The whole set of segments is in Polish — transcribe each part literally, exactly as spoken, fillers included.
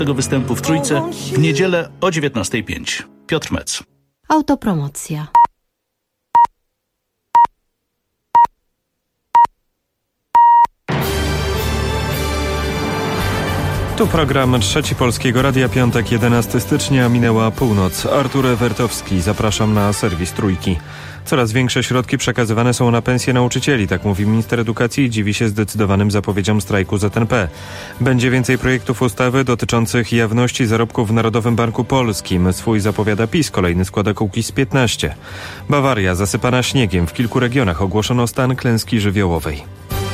tego występu w Trójce w niedzielę o dziewiętnasta pięć. Piotr Mec. Autopromocja. Tu program Trzeci Polskiego Radia, piątek, jedenastego stycznia, minęła północ. Artur Ewertowski, zapraszam na serwis Trójki. Coraz większe środki przekazywane są na pensje nauczycieli, tak mówi minister edukacji i dziwi się zdecydowanym zapowiedziom strajku Z N P. Będzie więcej projektów ustawy dotyczących jawności zarobków w Narodowym Banku Polskim. Swój zapowiada PiS, kolejny składa Kukiz piętnaście. Bawaria zasypana śniegiem, w kilku regionach ogłoszono stan klęski żywiołowej.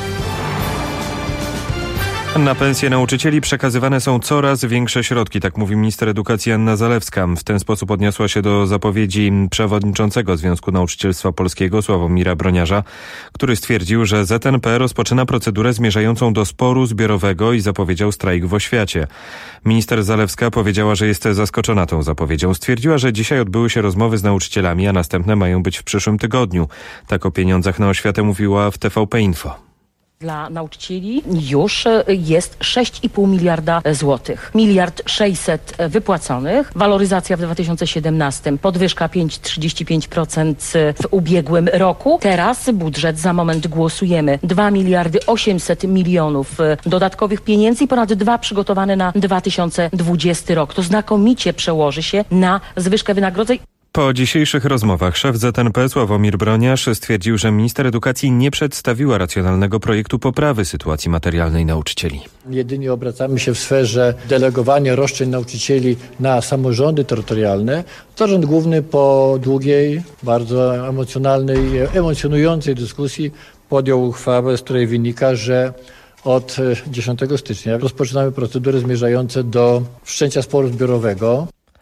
Na pensje nauczycieli przekazywane są coraz większe środki, tak mówi minister edukacji Anna Zalewska. W ten sposób odniosła się do zapowiedzi przewodniczącego Związku Nauczycielstwa Polskiego Sławomira Broniarza, który stwierdził, że Z N P rozpoczyna procedurę zmierzającą do sporu zbiorowego i zapowiedział strajk w oświacie. Minister Zalewska powiedziała, że jest zaskoczona tą zapowiedzią. Stwierdziła, że dzisiaj odbyły się rozmowy z nauczycielami, a następne mają być w przyszłym tygodniu. Tak o pieniądzach na oświatę mówiła w T V P Info. Dla nauczycieli już jest sześć i pół miliarda złotych. Miliard sześćset wypłaconych. Waloryzacja w dwa tysiące siedemnastym. Podwyżka pięć przecinek trzydzieści pięć procent w ubiegłym roku. Teraz budżet, za moment głosujemy. dwa miliardy osiemset milionów dodatkowych pieniędzy i ponad dwa przygotowane na dwa tysiące dwudziesty rok. To znakomicie przełoży się na zwyżkę wynagrodzeń. Po dzisiejszych rozmowach szef Z N P Sławomir Broniarz stwierdził, że minister edukacji nie przedstawiła racjonalnego projektu poprawy sytuacji materialnej nauczycieli. Jedynie obracamy się w sferze delegowania roszczeń nauczycieli na samorządy terytorialne. Zarząd Główny po długiej, bardzo emocjonalnej, emocjonującej dyskusji podjął uchwałę, z której wynika, że od dziesiątego stycznia rozpoczynamy procedury zmierzające do wszczęcia sporu zbiorowego.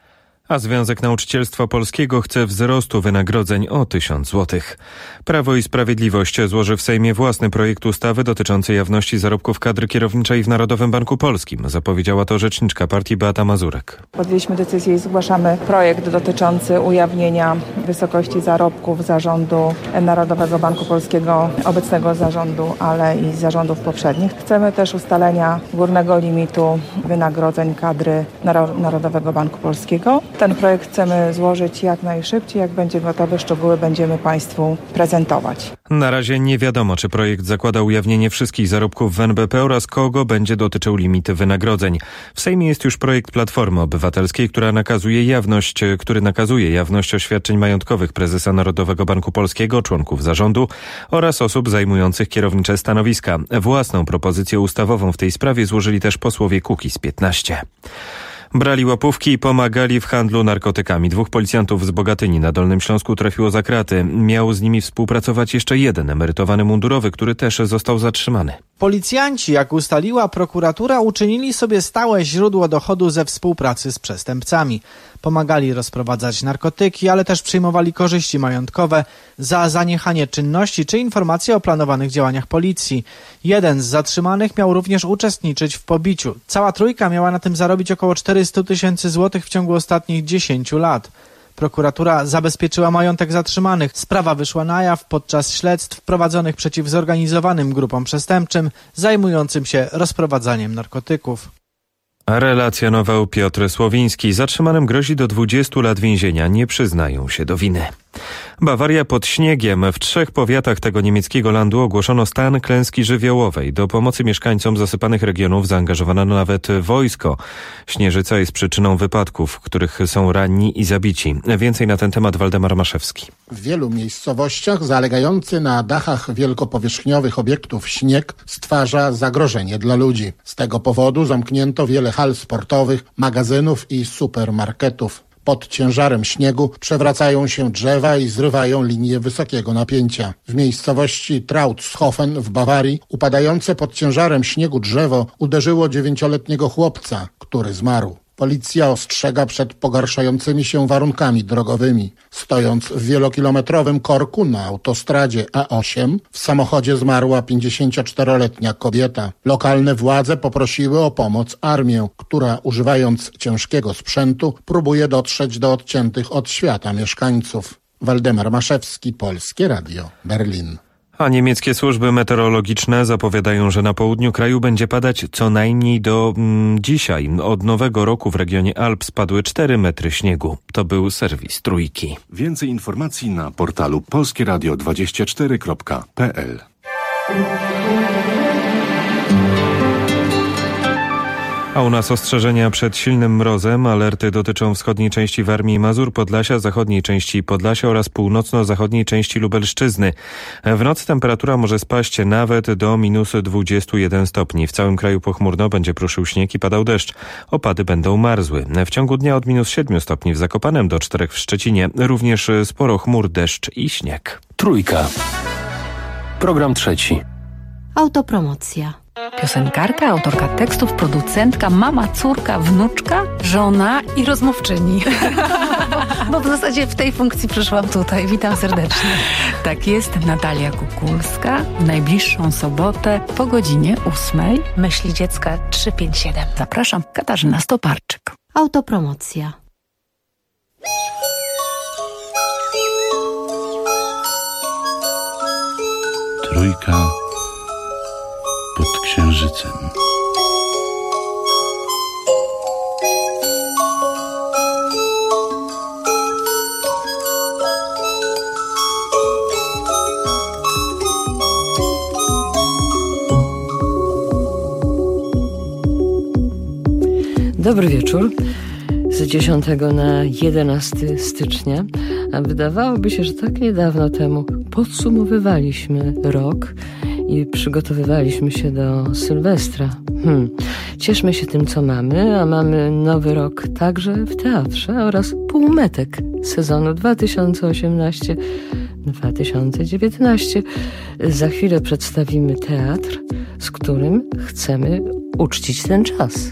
A Związek Nauczycielstwa Polskiego chce wzrostu wynagrodzeń o tysiąc złotych. Prawo i Sprawiedliwość złoży w Sejmie własny projekt ustawy dotyczący jawności zarobków kadry kierowniczej w Narodowym Banku Polskim. Zapowiedziała to rzeczniczka partii Beata Mazurek. Podjęliśmy decyzję i zgłaszamy projekt dotyczący ujawnienia wysokości zarobków zarządu Narodowego Banku Polskiego, obecnego zarządu, ale i zarządów poprzednich. Chcemy też ustalenia górnego limitu wynagrodzeń kadry Narodowego Banku Polskiego. Ten projekt chcemy złożyć jak najszybciej. Jak będzie gotowy, szczegóły będziemy Państwu prezentować. Na razie nie wiadomo, czy projekt zakłada ujawnienie wszystkich zarobków w N B P oraz kogo będzie dotyczył limity wynagrodzeń. W Sejmie jest już projekt Platformy Obywatelskiej, która nakazuje jawność, który nakazuje jawność oświadczeń majątkowych prezesa Narodowego Banku Polskiego, członków zarządu oraz osób zajmujących kierownicze stanowiska. Własną propozycję ustawową w tej sprawie złożyli też posłowie Kukiz piętnaście. Brali łapówki i pomagali w handlu narkotykami. Dwóch policjantów z Bogatyni na Dolnym Śląsku trafiło za kraty. Miał z nimi współpracować jeszcze jeden emerytowany mundurowy, który też został zatrzymany. Policjanci, jak ustaliła prokuratura, uczynili sobie stałe źródło dochodu ze współpracy z przestępcami. Pomagali rozprowadzać narkotyki, ale też przyjmowali korzyści majątkowe za zaniechanie czynności czy informacje o planowanych działaniach policji. Jeden z zatrzymanych miał również uczestniczyć w pobiciu. Cała trójka miała na tym zarobić około czterysta tysięcy złotych w ciągu ostatnich dziesięciu lat. Prokuratura zabezpieczyła majątek zatrzymanych. Sprawa wyszła na jaw podczas śledztw prowadzonych przeciw zorganizowanym grupom przestępczym zajmującym się rozprowadzaniem narkotyków. Relacjonował Piotr Słowiński. Zatrzymanym grozi do dwudziestu lat więzienia. Nie przyznają się do winy. Bawaria pod śniegiem. W trzech powiatach tego niemieckiego landu ogłoszono stan klęski żywiołowej. Do pomocy mieszkańcom zasypanych regionów zaangażowano nawet wojsko. Śnieżyca jest przyczyną wypadków, w których są ranni i zabici. Więcej na ten temat Waldemar Maszewski. W wielu miejscowościach zalegający na dachach wielkopowierzchniowych obiektów śnieg stwarza zagrożenie dla ludzi. Z tego powodu zamknięto wiele hal sportowych, magazynów i supermarketów. Pod ciężarem śniegu przewracają się drzewa i zrywają linie wysokiego napięcia. W miejscowości Trautshofen w Bawarii upadające pod ciężarem śniegu drzewo uderzyło dziewięcioletniego chłopca, który zmarł. Policja ostrzega przed pogarszającymi się warunkami drogowymi. Stojąc w wielokilometrowym korku na autostradzie A osiem, w samochodzie zmarła pięćdziesięcioczteroletnia kobieta. Lokalne władze poprosiły o pomoc armię, która używając ciężkiego sprzętu próbuje dotrzeć do odciętych od świata mieszkańców. Waldemar Maszewski, Polskie Radio, Berlin. A niemieckie służby meteorologiczne zapowiadają, że na południu kraju będzie padać co najmniej do mm, dzisiaj. Od nowego roku w regionie Alp spadły cztery metry śniegu. To był serwis Trójki. Więcej informacji na portalu polskie radio dwadzieścia cztery kropka p l. A u nas ostrzeżenia przed silnym mrozem. Alerty dotyczą wschodniej części Warmii i Mazur, Podlasia, zachodniej części Podlasia oraz północno-zachodniej części Lubelszczyzny. W nocy temperatura może spaść nawet do minus dwadzieścia jeden stopni. W całym kraju pochmurno, będzie pruszył śnieg i padał deszcz. Opady będą marzły. W ciągu dnia od minus siedmiu stopni w Zakopanem do czterech w Szczecinie. Również sporo chmur, deszcz i śnieg. Trójka. Program trzeci. Autopromocja. Piosenkarka, autorka tekstów, producentka, mama, córka, wnuczka, żona i rozmówczyni. Bo w zasadzie w tej funkcji przyszłam tutaj. Witam serdecznie. Tak jest, Natalia Kukulska. W najbliższą sobotę po godzinie ósmej. Myśli dziecka trzysta pięćdziesiąt siedem. Zapraszam, Katarzyna Stoparczyk. Autopromocja. Trójka pod księżycem. Dobry wieczór. Z dziesiątego na jedenastego stycznia, a wydawałoby się, że tak niedawno temu podsumowywaliśmy rok i przygotowywaliśmy się do Sylwestra. Hmm. Cieszmy się tym, co mamy, a mamy nowy rok także w teatrze oraz półmetek sezonu dwa tysiące osiemnasty dwa tysiące dziewiętnasty. Za chwilę przedstawimy teatr, z którym chcemy uczcić ten czas.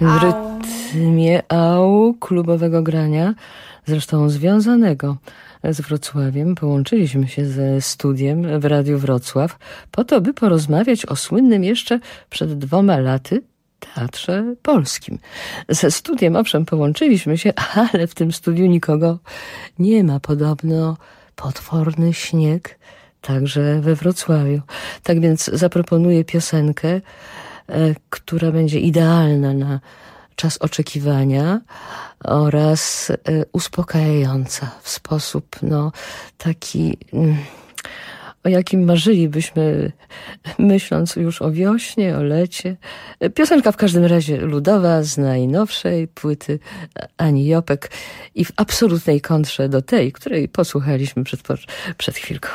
w rytmie au klubowego grania, zresztą związanego z Wrocławiem. Połączyliśmy się ze studiem w Radiu Wrocław po to, by porozmawiać o słynnym jeszcze przed dwoma laty Teatrze Polskim. Ze studiem owszem połączyliśmy się, ale w tym studiu nikogo nie ma. Podobno potworny śnieg także we Wrocławiu. Tak więc zaproponuję piosenkę, e, która będzie idealna na czas oczekiwania oraz e, uspokajająca w sposób no taki... Mm, o jakim marzylibyśmy, myśląc już o wiośnie, o lecie. Piosenka w każdym razie ludowa, z najnowszej płyty Ani Jopek i w absolutnej kontrze do tej, której posłuchaliśmy przed, przed chwilką.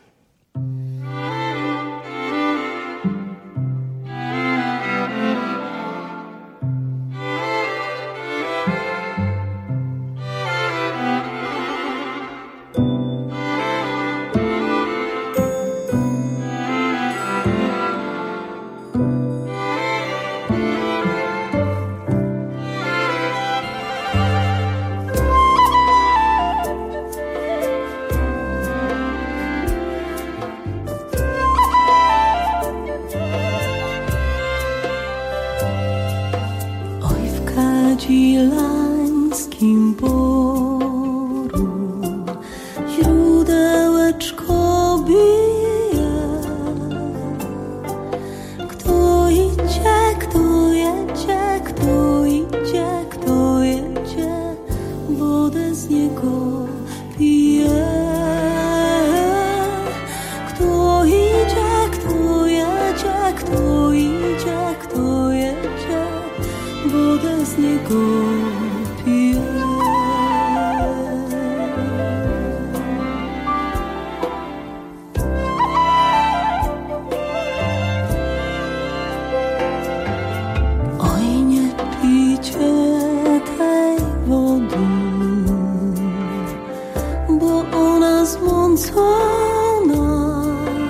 Kadzielańskim boru źródełeczko bije. Kto idzie, kto jedzie, kto idzie, kto jedzie, wodę z niego pije. Kto idzie, kto jedzie, kto idzie, kto jedzie, wodę z niego pije. Oj, nie pijcie tej wody, bo ona zmącona.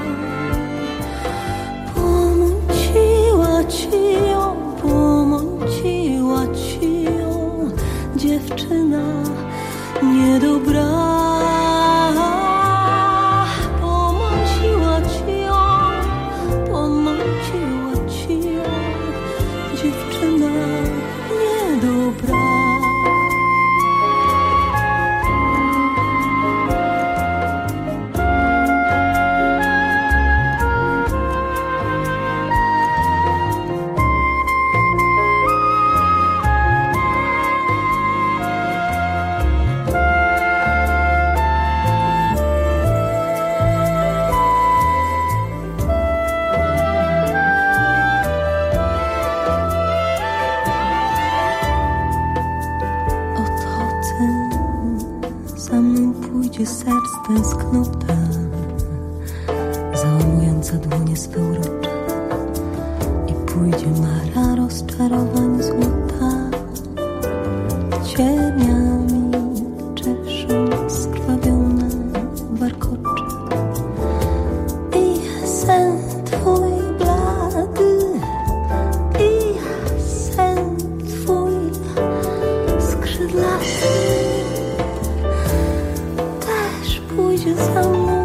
Pomąciła ci ją, pomąciła ci ją dziewczyna niedobra. Pomąciła ci ją, pomąciła ci ją dziewczyna niedobra. Serc tęsknota załamująca dłonie swe urocze i pójdzie mara rozczarowań złota. Cieniami czeszą skrwawione warkocze i sen twój blady, i sen twój skrzydlaty pójdzie za mną,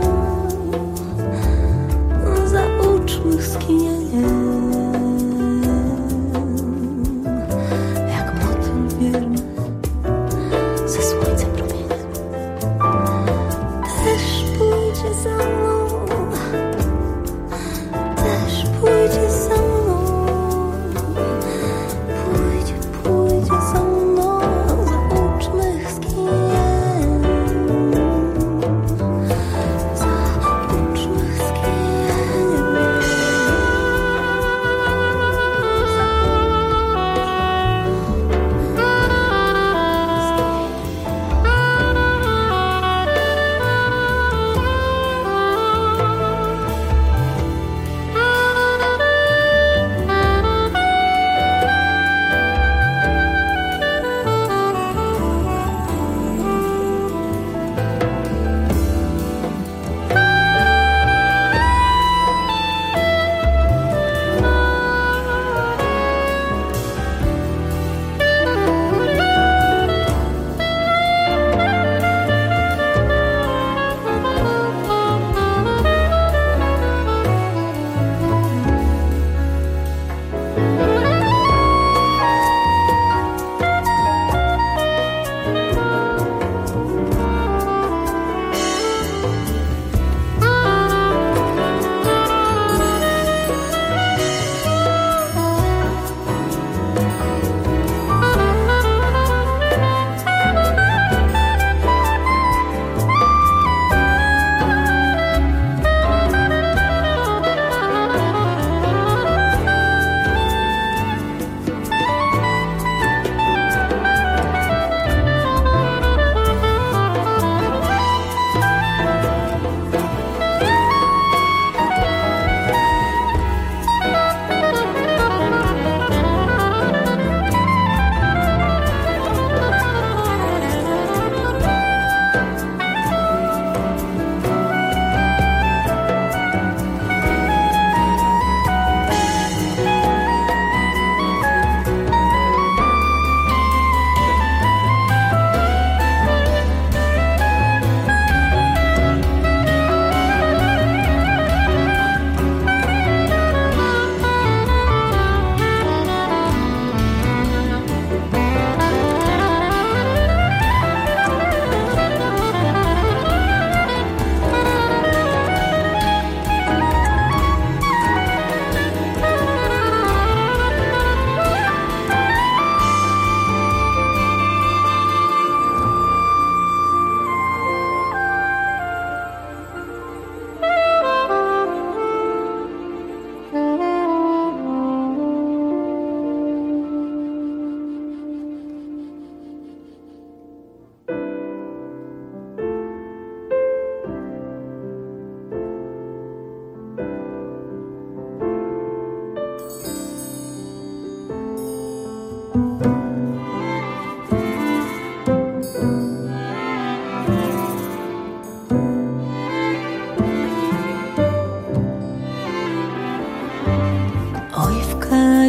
zauczmy skinienie. Jak motyl wierny ze słońcem promieniem. Też pójdzie za mną, też pójdzie za mną. Pójdzie, pójdzie za mną, zauczmy skinienie.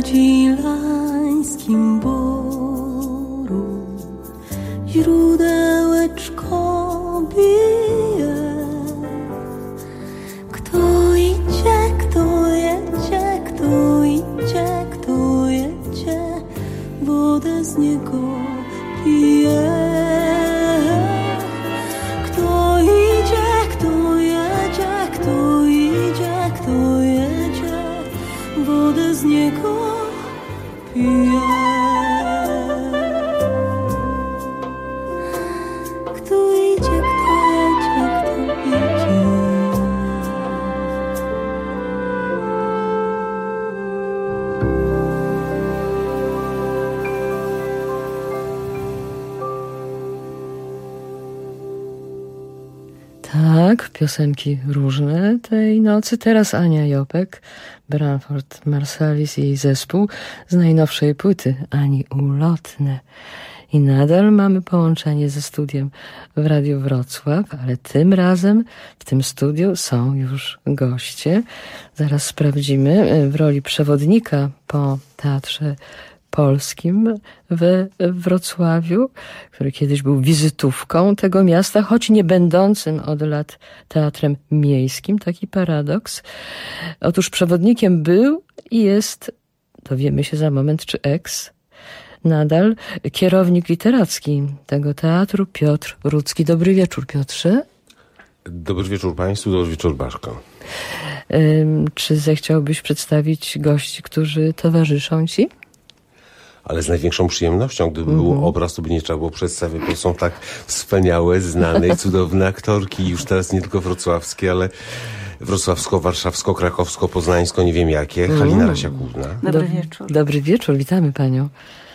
Ścilańskim boru źródełeczko bije. Kto idzie, kto jedzie, kto idzie, kto jedzie, wodę z niego pije. Kto idzie, kto jedzie, kto idzie, kto jedzie, wodę z niego pije. Kto idzie, kto jedzie, kto idzie. Tak, piosenki różne tej nocy. Teraz Ania Jopek, Branford Marsalis i jej zespół z najnowszej płyty Ani Ulotne. I nadal mamy połączenie ze studiem w Radiu Wrocław, ale tym razem w tym studiu są już goście. Zaraz sprawdzimy w roli przewodnika po Teatrze Polskim we Wrocławiu, który kiedyś był wizytówką tego miasta, choć nie będącym od lat teatrem miejskim. Taki paradoks. Otóż przewodnikiem był i jest, dowiemy się za moment, czy eks, nadal kierownik literacki tego teatru, Piotr Rudzki. Dobry wieczór, Piotrze. Dobry wieczór Państwu, dobry wieczór Baszko. Ym, czy zechciałbyś przedstawić gości, którzy towarzyszą Ci? Ale z największą przyjemnością, gdyby mm-hmm. był obraz, to by nie trzeba było przedstawiać, bo są tak wspaniałe, znane i cudowne aktorki, już teraz nie tylko wrocławskie, ale wrocławsko, warszawsko, krakowsko, poznańsko, nie wiem jakie. Mm. Halina Rasiakówna. Dobry wieczór. Dobry wieczór, witamy Panią.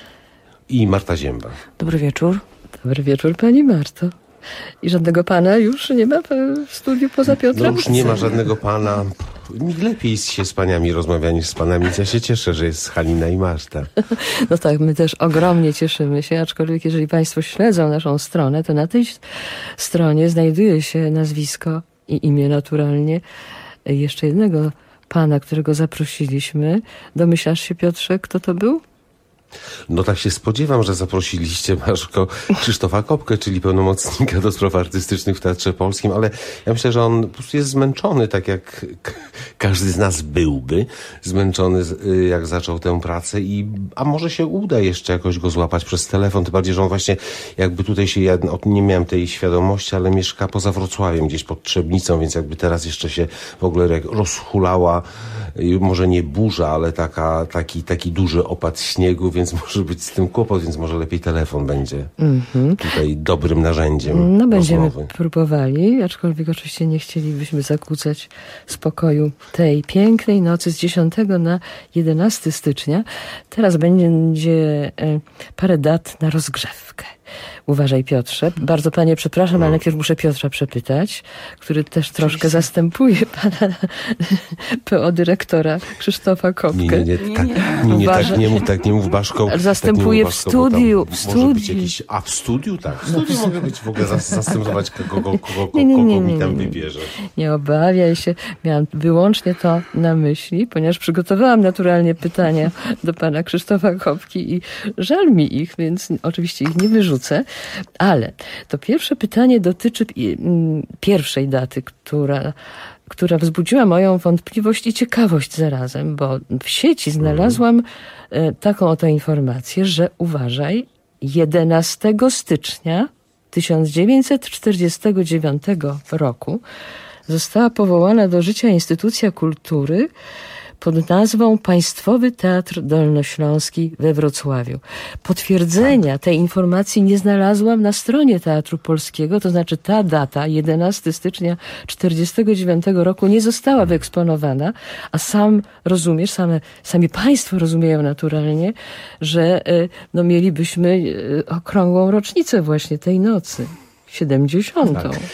I Marta Zięba. Dobry wieczór. Dobry wieczór, Pani Marto. I żadnego pana już nie ma w studiu poza Piotrem? No już nie ma żadnego pana. Mi lepiej się z paniami rozmawia niż z panami, więc ja się cieszę, że jest Halina i Marta. No tak, my też ogromnie cieszymy się, aczkolwiek jeżeli Państwo śledzą naszą stronę, to na tej stronie znajduje się nazwisko i imię naturalnie jeszcze jednego pana, którego zaprosiliśmy. Domyślasz się, Piotrze, kto to był? No tak się spodziewam, że zaprosiliście, Baszko, Krzysztofa Kopkę, czyli pełnomocnika do spraw artystycznych w Teatrze Polskim, ale ja myślę, że on po prostu jest zmęczony, tak jak każdy z nas byłby zmęczony, jak zaczął tę pracę, i a może się uda jeszcze jakoś go złapać przez telefon, tym bardziej, że on właśnie jakby tutaj się, ja nie miałem tej świadomości, ale mieszka poza Wrocławiem, gdzieś pod Trzebnicą, więc jakby teraz jeszcze się w ogóle rozhulała, może nie burza, ale taka, taki, taki duży opad śniegu, więc może być z tym kłopot, więc może lepiej telefon będzie mm-hmm. tutaj dobrym narzędziem. No będziemy rozmowy. próbowali, aczkolwiek oczywiście nie chcielibyśmy zakłócać spokoju tej pięknej nocy z dziesiątego na jedenastego stycznia. Teraz będzie parę dat na rozgrzewkę. Uważaj, Piotrze. Bardzo Panie przepraszam, no. ale najpierw muszę Piotra przepytać, który też troszkę Oczywiście. zastępuje Pana P O dyrektora Krzysztofa Kopkę. Nie, nie, nie, tak, nie, nie, tak, nie mów, tak nie mów Baszko. Zastępuje tak w studiu. W studiu. Może być jakiś, a w studiu? Tak, w studiu mogę być w ogóle zastępować kogo, kogo, kogo, kogo nie, nie, nie, nie, mi tam wybierze. Nie obawiaj się. Miałam wyłącznie to na myśli, ponieważ przygotowałam naturalnie pytania do Pana Krzysztofa Kopki i żal mi ich, więc oczywiście ich nie wyrzucę. Ale to pierwsze pytanie dotyczy pierwszej daty, która, która wzbudziła moją wątpliwość i ciekawość zarazem, bo w sieci znalazłam taką oto informację, że uważaj, jedenastego stycznia tysiąc dziewięćset czterdziestego dziewiątego roku została powołana do życia instytucja kultury pod nazwą Państwowy Teatr Dolnośląski we Wrocławiu. Potwierdzenia tej informacji nie znalazłam na stronie Teatru Polskiego, to znaczy ta data, jedenastego stycznia czterdziestego dziewiątego roku, nie została wyeksponowana, a sam rozumiesz, same, sami Państwo rozumieją naturalnie, że no, mielibyśmy okrągłą rocznicę właśnie tej nocy, siedemdziesiątą. Tak.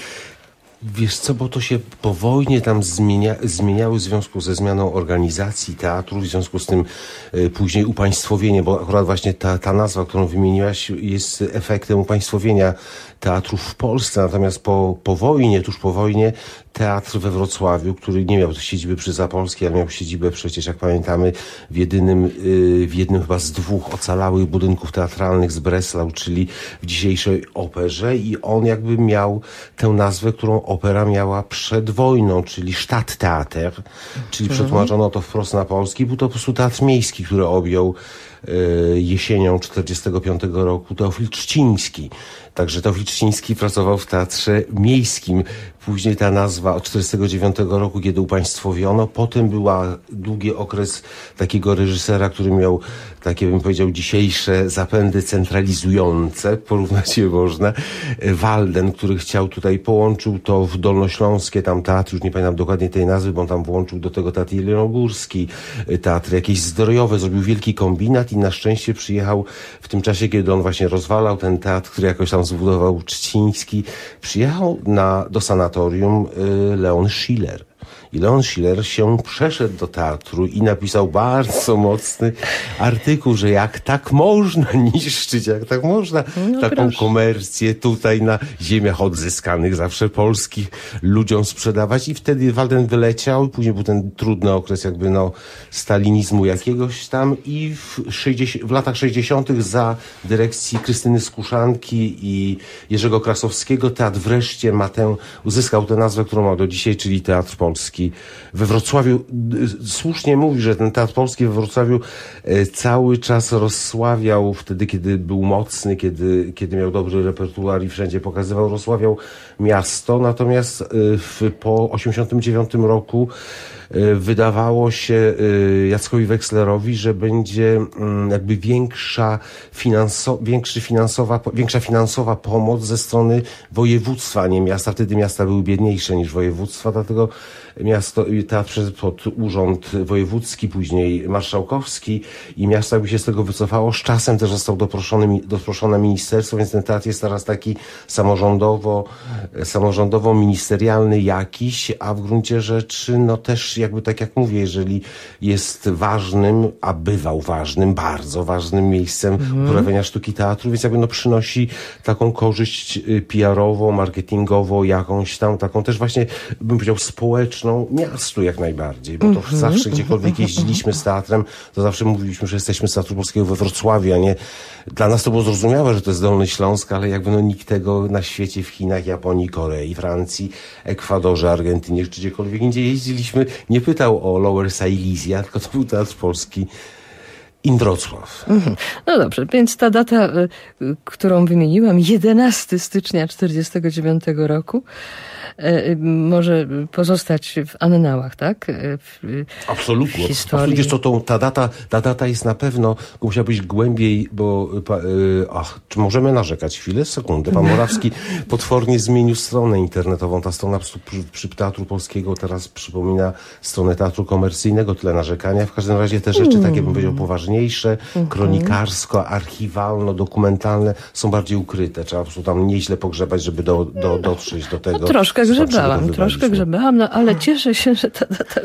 Wiesz co, bo to się po wojnie tam zmienia, zmieniały w związku ze zmianą organizacji teatru, w związku z tym y, później upaństwowienie, bo akurat właśnie ta, ta nazwa, którą wymieniłaś, jest efektem upaństwowienia teatrów w Polsce, natomiast po, po wojnie, tuż po wojnie, teatr we Wrocławiu, który nie miał siedziby przy Zapolskiej, ale miał siedzibę przecież, jak pamiętamy, w jedynym, w jednym chyba z dwóch ocalałych budynków teatralnych z Breslau, czyli w dzisiejszej operze, i on jakby miał tę nazwę, którą opera miała przed wojną, czyli Stadttheater, czyli przetłumaczono to wprost na polski. Był to po prostu teatr miejski, który objął jesienią czterdziestego piątego roku Teofil Trzciński. Także Teofil Trzciński pracował w teatrze miejskim. Później ta nazwa od czterdziestego dziewiątego roku, kiedy upaństwowiono. Potem była długi okres takiego reżysera, który miał takie, bym powiedział, dzisiejsze zapędy centralizujące, porównać je można. Walden, który chciał tutaj, połączył to w Dolnośląskie, tam teatr, już nie pamiętam dokładnie tej nazwy, bo on tam włączył do tego teatr jelonogórski, teatry jakieś zdrojowe, zrobił wielki kombinat i na szczęście przyjechał w tym czasie, kiedy on właśnie rozwalał ten teatr, który jakoś tam zbudował Trzciński, przyjechał na, do sanatorium y, Leon Schiller. I Leon Schiller się przeszedł do teatru i napisał bardzo mocny artykuł, że jak tak można niszczyć, jak tak można no, taką proszę. komercję tutaj na ziemiach odzyskanych, zawsze polskich, ludziom sprzedawać. I wtedy Walden wyleciał, i później był ten trudny okres jakby no stalinizmu jakiegoś tam, i w, sześćdziesiątych, w latach sześćdziesiątych za dyrekcji Krystyny Skuszanki i Jerzego Krasowskiego teatr wreszcie ma tę, uzyskał tę nazwę, którą ma do dzisiaj, czyli Teatr Polski we Wrocławiu. Słusznie mówi, że ten Teatr Polski we Wrocławiu cały czas rozsławiał wtedy, kiedy był mocny, kiedy, kiedy miał dobry repertuar i wszędzie pokazywał, rozsławiał miasto. Natomiast w, po osiemdziesiątym dziewiątym roku wydawało się Jackowi Wexlerowi, że będzie jakby większa, finanso, większy finansowa, większa finansowa pomoc ze strony województwa, a nie miasta. Wtedy miasta były biedniejsze niż województwa, dlatego miasto, teatr przeszedł pod urząd wojewódzki, później marszałkowski, i miasto jakby się z tego wycofało. Z czasem też został doproszony, doproszone ministerstwo, więc ten teatr jest teraz taki samorządowo, samorządowo-ministerialny jakiś, a w gruncie rzeczy no też jakby tak jak mówię, jeżeli jest ważnym, a bywał ważnym, bardzo ważnym miejscem mhm. uprawiania sztuki teatru, więc jakby no przynosi taką korzyść P R-ową, marketingową, jakąś tam taką też właśnie, bym powiedział, społeczną miastu jak najbardziej, bo to mm-hmm, zawsze gdziekolwiek mm-hmm. jeździliśmy z teatrem, to zawsze mówiliśmy, że jesteśmy z Teatru Polskiego we Wrocławiu, a nie, dla nas to było zrozumiałe, że to jest Dolny Śląsk, ale jakby no nikt tego na świecie, w Chinach, Japonii, Korei, Francji, Ekwadorze, Argentynie, czy gdziekolwiek indziej jeździliśmy, nie pytał o Lower Silesia, tylko to był Teatr Polski in Wrocław. Mhm. No dobrze, więc ta data, y, którą wymieniłam, jedenastego stycznia czterdziestego dziewiątego roku, y, może pozostać w annałach, tak? W, Absolutnie. Historii. Wiesz co, to, ta, data, ta data jest na pewno, musiała być głębiej, bo y, ach, czy możemy narzekać chwilę? Sekundę. Pan Morawski potwornie zmienił stronę internetową. Ta strona przy, przy Teatru Polskiego teraz przypomina stronę Teatru Komercyjnego. Tyle narzekania. W każdym razie te rzeczy, takie bym powiedział, poważniejsze, kronikarsko, archiwalno, dokumentalne są bardziej ukryte. Trzeba po prostu tam nieźle pogrzebać, żeby do, do, dotrzeć do tego. No, troszkę grzebałam, troszkę grzebałam, no ale cieszę się, że ta data,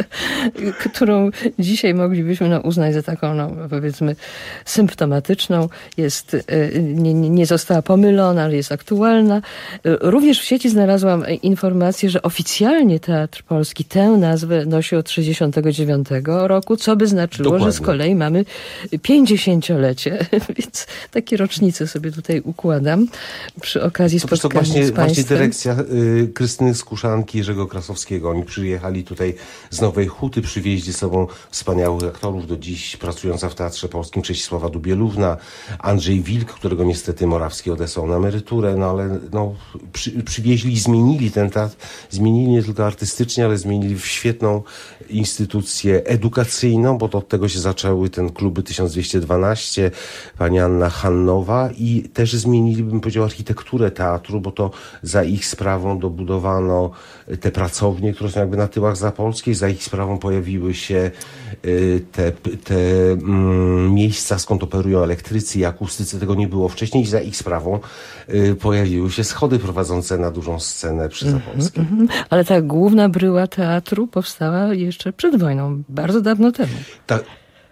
którą dzisiaj moglibyśmy no, uznać za taką, no, powiedzmy, symptomatyczną, jest, nie, nie została pomylona, ale jest aktualna. Również w sieci znalazłam informację, że oficjalnie Teatr Polski tę nazwę nosi od trzydziestego dziewiątego roku, co by znaczyło, Dokładnie. że z kolei mamy pięćdziesięciolecie, więc takie rocznice sobie tutaj układam przy okazji spotkania to właśnie, z państwem. Właśnie dyrekcja y, Krystyny Skuszanki, Jerzego Krasowskiego. Oni przyjechali tutaj z Nowej Huty, przywieźli ze sobą wspaniałych aktorów, do dziś pracująca w Teatrze Polskim Czesława Dubielówna, Andrzej Wilk, którego niestety Morawski odesłał na emeryturę, no ale no, przy, przywieźli i zmienili ten teatr. Zmienili nie tylko artystycznie, ale zmienili w świetną instytucję edukacyjną, bo to od tego się zaczęły ten kluby tysiąc dwieście dwanaście, pani Anna Hannowa, i też zmienili, bym powiedział, architekturę teatru, bo to za ich sprawą dobudowano te pracownie, które są jakby na tyłach Zapolskiej, za ich sprawą pojawiły się te, te mm, miejsca, skąd operują elektrycy i akustycy, tego nie było wcześniej, i za ich sprawą y, pojawiły się schody prowadzące na dużą scenę przy Zapolskiej. Mm-hmm, ale ta główna bryła teatru powstała jeszcze przed wojną, bardzo dawno temu. Tak.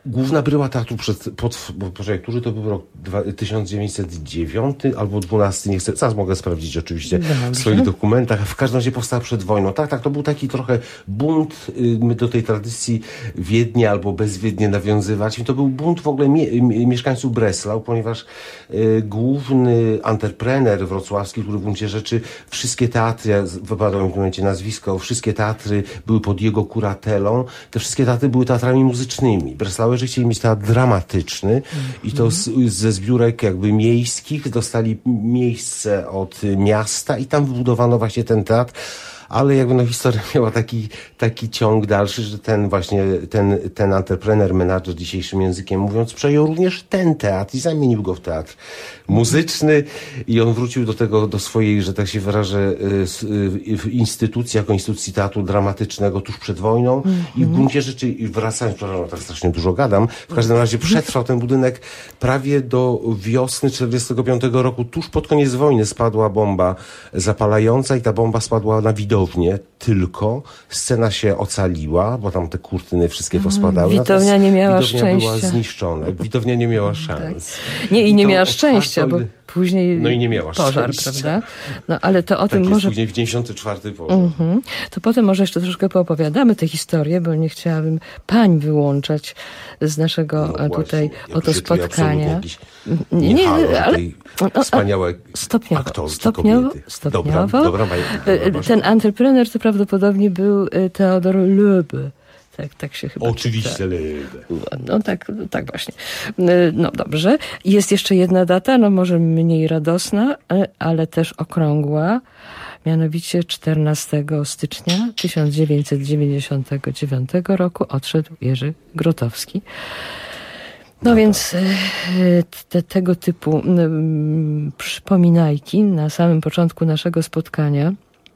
Główna bryła teatru przed, pod, bo poczekaj, który to był rok tysiąc dziewięćset dziewiąty albo dwunasty, nie chcę, zaraz mogę sprawdzić oczywiście w swoich dokumentach, w każdym razie powstała przed wojną. Tak, tak, to był taki trochę bunt, my do tej tradycji Wiednia albo bezwiednie nawiązywać. To był bunt w ogóle mie mieszkańców Breslau, ponieważ y, główny antreprener wrocławski, który w gruncie rzeczy wszystkie teatry, ja wypadło mi w tym momencie nazwisko, wszystkie teatry były pod jego kuratelą, te wszystkie teatry były teatrami muzycznymi. Breslau że chcieli mieć teatr dramatyczny mm-hmm. i to z, ze zbiórek jakby miejskich dostali miejsce od miasta i tam wybudowano właśnie ten teatr. Ale jakby no historia miała taki, taki ciąg dalszy, że ten właśnie, ten, ten entreprener, menadżer dzisiejszym językiem mówiąc, przejął również ten teatr i zamienił go w teatr muzyczny i on wrócił do tego, do swojej, że tak się wyrażę, instytucji, jako instytucji teatru dramatycznego tuż przed wojną mm-hmm. i w gruncie rzeczy, wracając, przepraszam, tak strasznie dużo gadam, w każdym razie przetrwał ten budynek prawie do wiosny czterdziestego piątego roku, tuż pod koniec wojny spadła bomba zapalająca i ta bomba spadła na widownię tylko, scena się ocaliła, bo tam te kurtyny wszystkie pospadały. Widownia nie miała widownia szczęścia. była zniszczona. Widownia nie miała szans. Tak. Nie, i nie I miała otwarto... szczęścia, bo później no i nie miała pożar, szczęścia. prawda? No ale to o tak tym jest, może... później w dziewięćdziesiątym czwartym pożar. Mm-hmm. To potem może jeszcze troszkę poopowiadamy tę historię, bo nie chciałabym pań wyłączać z naszego no tutaj ja oto spotkania. Nie, nie ale no, wspaniałe stopniowo, aktorki, stopniowo, kobiety. stopniowo. Dobra, dobra, dobra, ten entreprener to prawdopodobnie był Theodor Loebe. Tak, tak się chyba Oczywiście czyta. No tak, tak właśnie. No dobrze. Jest jeszcze jedna data, no może mniej radosna, ale też okrągła. Mianowicie czternastego stycznia tysiąc dziewięćset dziewięćdziesiątego dziewiątego roku odszedł Jerzy Grotowski. No, no więc te, tego typu przypominajki na samym początku naszego spotkania.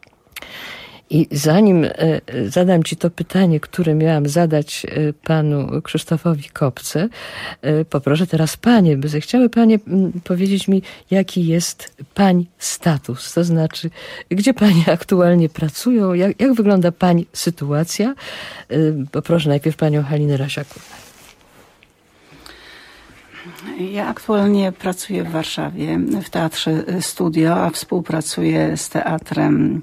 I zanim e, zadam ci to pytanie, które miałam zadać e, panu Krzysztofowi Kopce, e, poproszę teraz panie, by zechciały panie m, powiedzieć mi, jaki jest pań status, to znaczy, gdzie panie aktualnie pracują, jak, jak wygląda pań sytuacja. E, poproszę najpierw panią Halinę Rasiaków. Ja aktualnie pracuję w Warszawie w Teatrze Studio, a współpracuję z teatrem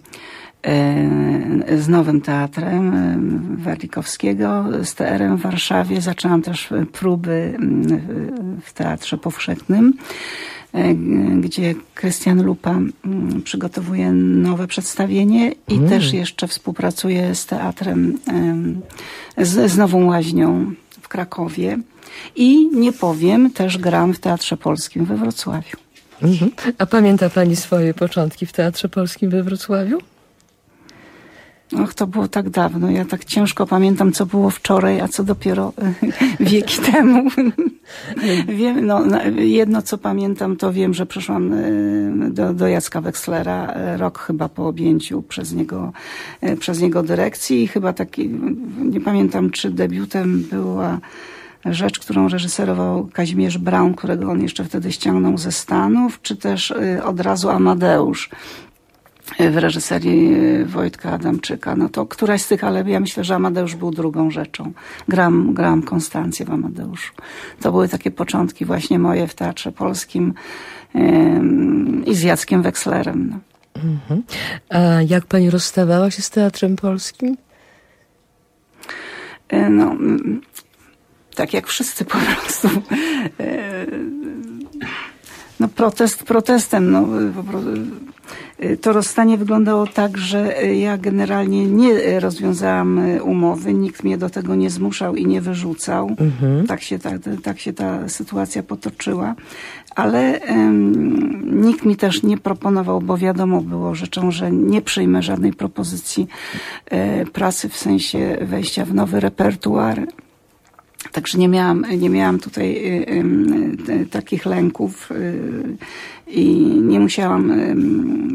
z Nowym Teatrem Werlikowskiego, z T R-em w Warszawie. Zaczęłam też próby w Teatrze Powszechnym, gdzie Krystian Lupa przygotowuje nowe przedstawienie i mm. też jeszcze współpracuję z teatrem, z, z Nową Łaźnią w Krakowie. I nie powiem, też gram w Teatrze Polskim we Wrocławiu. Mm-hmm. A pamięta pani swoje początki w Teatrze Polskim we Wrocławiu? Och, to było tak dawno. Ja tak ciężko pamiętam, co było wczoraj, a co dopiero wieki temu. Wiem, no, jedno, co pamiętam, to wiem, że przyszłam do, do Jacka Wekslera rok chyba po objęciu przez niego, przez niego dyrekcji i chyba taki, nie pamiętam, czy debiutem była rzecz, którą reżyserował Kazimierz Braun, którego on jeszcze wtedy ściągnął ze Stanów, czy też od razu Amadeusz w reżyserii Wojtka Adamczyka. No to któraś z tych, ale ja myślę, że Amadeusz był drugą rzeczą. Gram, gram Konstancję w Amadeuszu. To były takie początki właśnie moje w Teatrze Polskim yy, i z Jackiem Wekslerem. No. Mhm. A jak pani rozstawała się z Teatrem Polskim? Yy, no, tak jak wszyscy po prostu. Yy, no protest protestem. No, po prostu. To rozstanie wyglądało tak, że ja generalnie nie rozwiązałam umowy, nikt mnie do tego nie zmuszał i nie wyrzucał. Mhm. Tak się ta, tak się ta sytuacja potoczyła. Ale um, nikt mi też nie proponował, bo wiadomo było rzeczą, że nie przyjmę żadnej propozycji e, pracy w sensie wejścia w nowy repertuar. Także nie miałam, nie miałam tutaj y, y, takich lęków y, i nie musiałam y,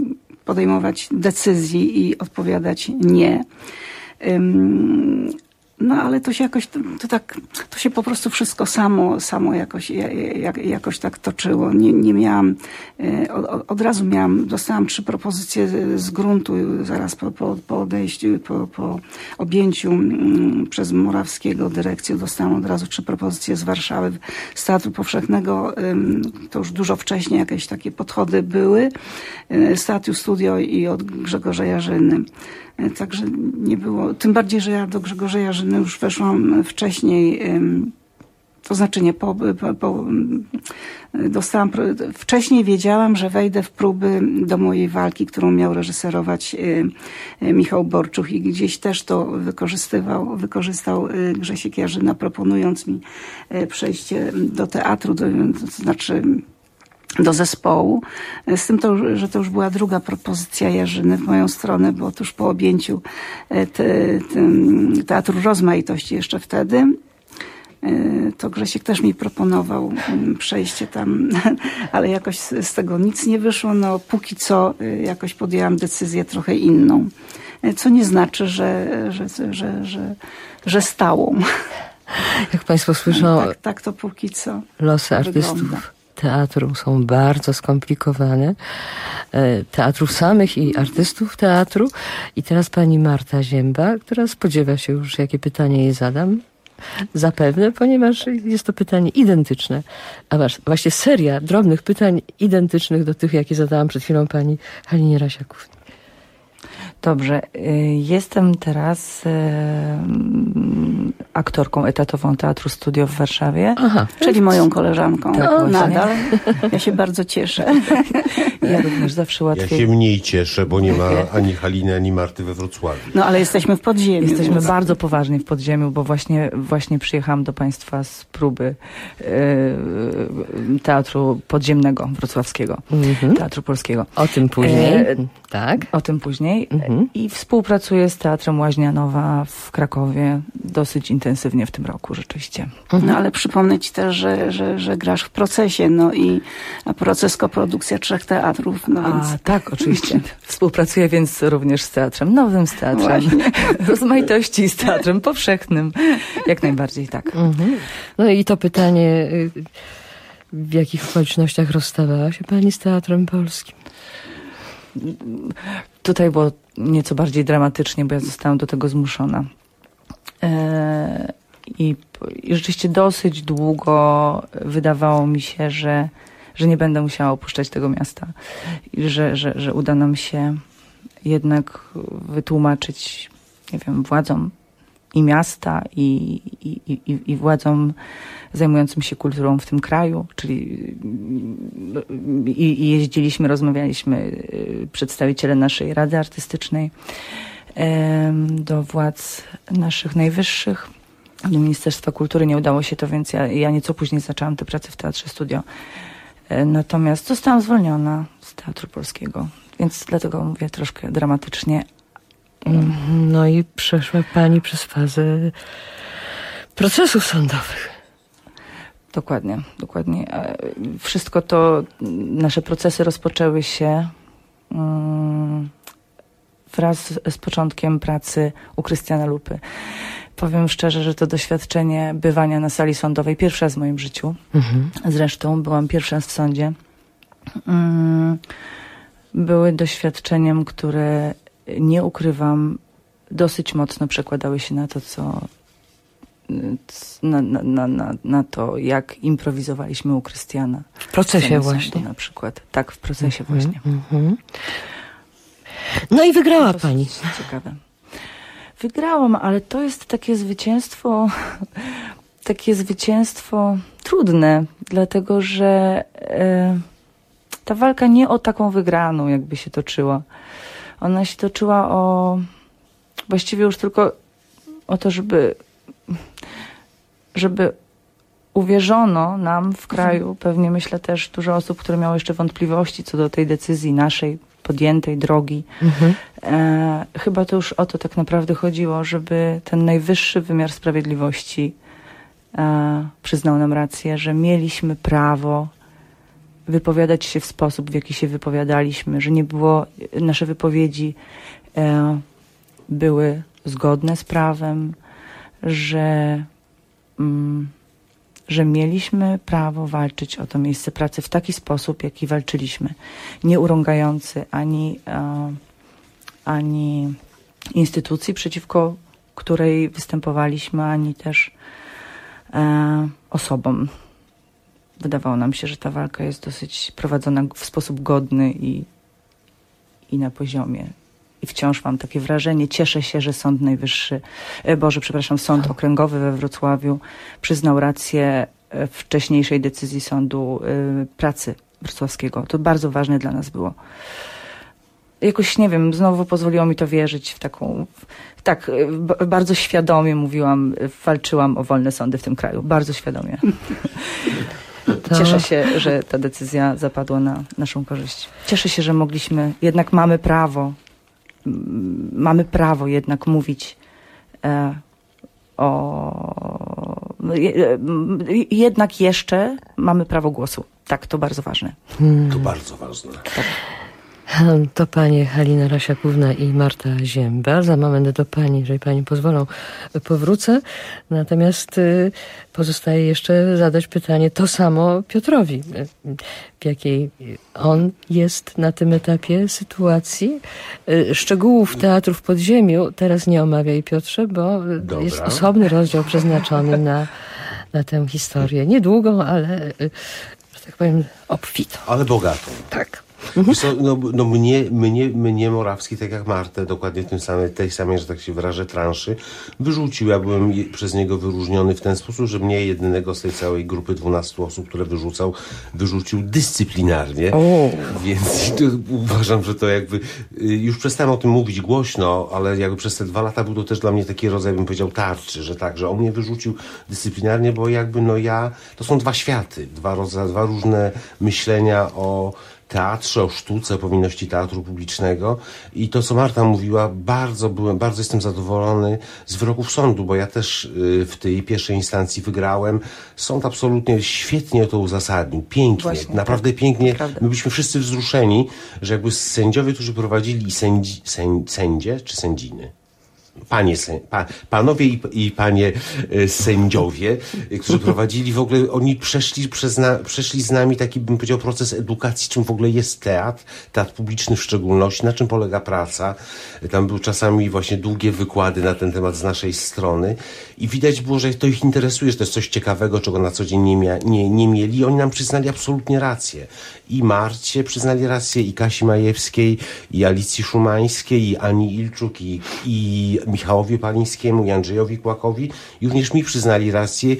podejmować decyzji i odpowiadać nie. Y, No ale to się jakoś, to, to tak, to się po prostu wszystko samo, samo jakoś, jak, jakoś tak toczyło. Nie, nie miałam, od, od razu miałam, dostałam trzy propozycje z gruntu zaraz po, po, po odejściu, po, po objęciu przez Morawskiego dyrekcję. Dostałam od razu trzy propozycje z Warszawy, z Teatru Powszechnego. To już dużo wcześniej jakieś takie podchody były. Z Teatru Studio i od Grzegorza Jarzyny. Także nie było, tym bardziej, że ja do Grzegorza Jarzyny już weszłam wcześniej, to znaczy nie, po, po, po, dostałam, wcześniej wiedziałam, że wejdę w próby do mojej walki, którą miał reżyserować Michał Borczuch i gdzieś też to wykorzystywał, wykorzystał Grzesiek Jarzyna, proponując mi przejście do teatru, do, to znaczy do zespołu. Z tym, to, że to już była druga propozycja Jarzyny w moją stronę, bo tuż po objęciu te, te, Teatru Rozmaitości jeszcze wtedy, to Grzesiek też mi proponował przejście tam, ale jakoś z tego nic nie wyszło. No póki co jakoś podjęłam decyzję trochę inną, co nie znaczy, że, że, że, że, że stałą. Jak Państwo słyszą, tak, tak to póki co losy artystów wygląda. Teatru są bardzo skomplikowane. Teatrów samych i artystów teatru. I teraz pani Marta Zięba, która spodziewa się już, jakie pytanie jej zadam. Zapewne, ponieważ jest to pytanie identyczne. A masz właśnie seria drobnych pytań identycznych do tych, jakie zadałam przed chwilą pani Halinie Rasiaków. Dobrze. Jestem teraz aktorką etatową Teatru Studio w Warszawie. Aha. Czyli moją koleżanką. Tak, no, nadal. Ja się bardzo cieszę. Ja również zawsze łatwiej. Ja się mniej cieszę, bo nie ma ani Haliny, ani Marty we Wrocławiu. No ale jesteśmy w podziemiu. Jesteśmy więc... bardzo poważnie w podziemiu, bo właśnie, właśnie przyjechałam do Państwa z próby yy, Teatru Podziemnego Wrocławskiego. Mhm. Teatru Polskiego. O tym później. E, tak. O tym później. Mhm. I współpracuję z Teatrem Łaźnianowa w Krakowie dosyć intensywnie w tym roku, rzeczywiście. Mhm. No ale przypomnę Ci też, że, że, że grasz w Procesie, no i a proces koprodukcja trzech teatrów. No a, więc... tak, oczywiście. Współpracuję więc również z Teatrem Nowym, z Teatrem Rozmaitości, z Teatrem Powszechnym. Jak najbardziej, tak. Mhm. No i to pytanie, w jakich okolicznościach rozstawała się Pani z Teatrem Polskim? Tutaj było nieco bardziej dramatycznie, bo ja zostałam do tego zmuszona. Eee, i, I rzeczywiście dosyć długo wydawało mi się, że, że nie będę musiała opuszczać tego miasta. I że, że, że uda nam się jednak wytłumaczyć, nie wiem, władzom i miasta, i, i, i, i władzom zajmującym się kulturą w tym kraju, czyli i, i jeździliśmy, rozmawialiśmy, przedstawiciele naszej Rady Artystycznej, do władz naszych najwyższych, do Ministerstwa Kultury. Nie udało się to, więc ja, ja nieco później zaczęłam tę pracę w Teatrze Studio. Natomiast zostałam zwolniona z Teatru Polskiego, więc dlatego mówię troszkę dramatycznie. No i przeszła Pani przez fazę procesów sądowych. Dokładnie, dokładnie. Wszystko to, nasze procesy rozpoczęły się um, wraz z początkiem pracy u Krystiana Lupy. Powiem szczerze, że to doświadczenie bywania na sali sądowej, pierwszy raz w moim życiu. Mhm. Zresztą byłam pierwszy raz w sądzie. Um, były doświadczeniem, które, nie ukrywam, dosyć mocno przekładały się na to, co na, na, na, na to, jak improwizowaliśmy u Krystiana. W procesie właśnie. Na przykład. Tak, w procesie mm-hmm, właśnie. Mm-hmm. No i wygrała to Pani. Ciekawe. Wygrałam, ale to jest takie zwycięstwo, takie zwycięstwo trudne, dlatego że e, ta walka nie o taką wygraną jakby się toczyła. Ona się toczyła o właściwie już tylko o to, żeby żeby uwierzono nam w kraju, pewnie myślę też dużo osób, które miały jeszcze wątpliwości co do tej decyzji naszej podjętej drogi. Mhm. E, chyba to już o to tak naprawdę chodziło, żeby ten najwyższy wymiar sprawiedliwości e, przyznał nam rację, że mieliśmy prawo wypowiadać się w sposób, w jaki się wypowiadaliśmy, że nie było, nasze wypowiedzi e, były zgodne z prawem, że, mm, że mieliśmy prawo walczyć o to miejsce pracy w taki sposób, jaki walczyliśmy. Nie urągający ani, e, ani instytucji, przeciwko której występowaliśmy, ani też e, osobom. Wydawało nam się, że ta walka jest dosyć prowadzona w sposób godny i, i na poziomie. I wciąż mam takie wrażenie, cieszę się, że Sąd Najwyższy, e, Boże, przepraszam, Sąd Okręgowy we Wrocławiu przyznał rację e, wcześniejszej decyzji Sądu e, Pracy Wrocławskiego. To bardzo ważne dla nas było. Jakoś, nie wiem, znowu pozwoliło mi to wierzyć w taką, w, tak, b- bardzo świadomie mówiłam, walczyłam o wolne sądy w tym kraju. Bardzo świadomie. Cieszę się, że ta decyzja zapadła na naszą korzyść. Cieszę się, że mogliśmy, jednak mamy prawo, m, mamy prawo jednak mówić e, o... Je, jednak jeszcze mamy prawo głosu. Tak, to bardzo ważne. Hmm. To bardzo ważne. Tak. To panie Halina Rasiakówna i Marta Ziemba. Za moment do pani, jeżeli pani pozwolą, powrócę. Natomiast y, pozostaje jeszcze zadać pytanie to samo Piotrowi. W jakiej on jest na tym etapie sytuacji. Y, szczegółów Teatru w Podziemiu teraz nie omawiaj, Piotrze, bo Dobra. jest osobny rozdział przeznaczony na, na tę historię. Niedługą, ale, y, że tak powiem, obfitą. Ale bogatą. Tak. Mhm. Co, no, no mnie, mnie, mnie Morawski, tak jak Martę, dokładnie w tym samej, tej samej, że tak się wyrażę, transzy, wyrzucił. Ja byłem je, przez niego wyróżniony w ten sposób, że mnie jedynego z tej całej grupy dwunastu osób, które wyrzucał, wyrzucił dyscyplinarnie. O. Więc to, uważam, że to jakby, już przestałem o tym mówić głośno, ale jakby przez te dwa lata był to też dla mnie taki rodzaj, bym powiedział, tarczy, że tak, że on mnie wyrzucił dyscyplinarnie, bo jakby no ja, to są dwa światy, dwa, rodza, dwa różne myślenia o teatrze, o sztuce, o powinności teatru publicznego i to, co Marta mówiła, bardzo byłem, bardzo jestem zadowolony z wyroków sądu, bo ja też y, w tej pierwszej instancji wygrałem. Sąd absolutnie świetnie to uzasadnił, pięknie, Właśnie, naprawdę tak, pięknie. Naprawdę. My byliśmy wszyscy wzruszeni, że jakby sędziowie, którzy prowadzili sędzi, sędzi, sędzie czy sędziny? Panie, pa, panowie i, i panie e, sędziowie, e, którzy prowadzili w ogóle, oni przeszli, przez na, przeszli z nami taki, bym powiedział, proces edukacji, czym w ogóle jest teatr, teatr publiczny w szczególności, na czym polega praca. E, tam były czasami właśnie długie wykłady na ten temat z naszej strony i widać było, że to ich interesuje, że to jest coś ciekawego, czego na co dzień nie, mia, nie, nie mieli. Oni nam przyznali absolutnie rację. I Marcie przyznali rację, i Kasi Majewskiej, i Alicji Szumańskiej, i Ani Ilczuk, i, i Michałowi Palińskiemu i Andrzejowi Kłakowi i również mi przyznali rację.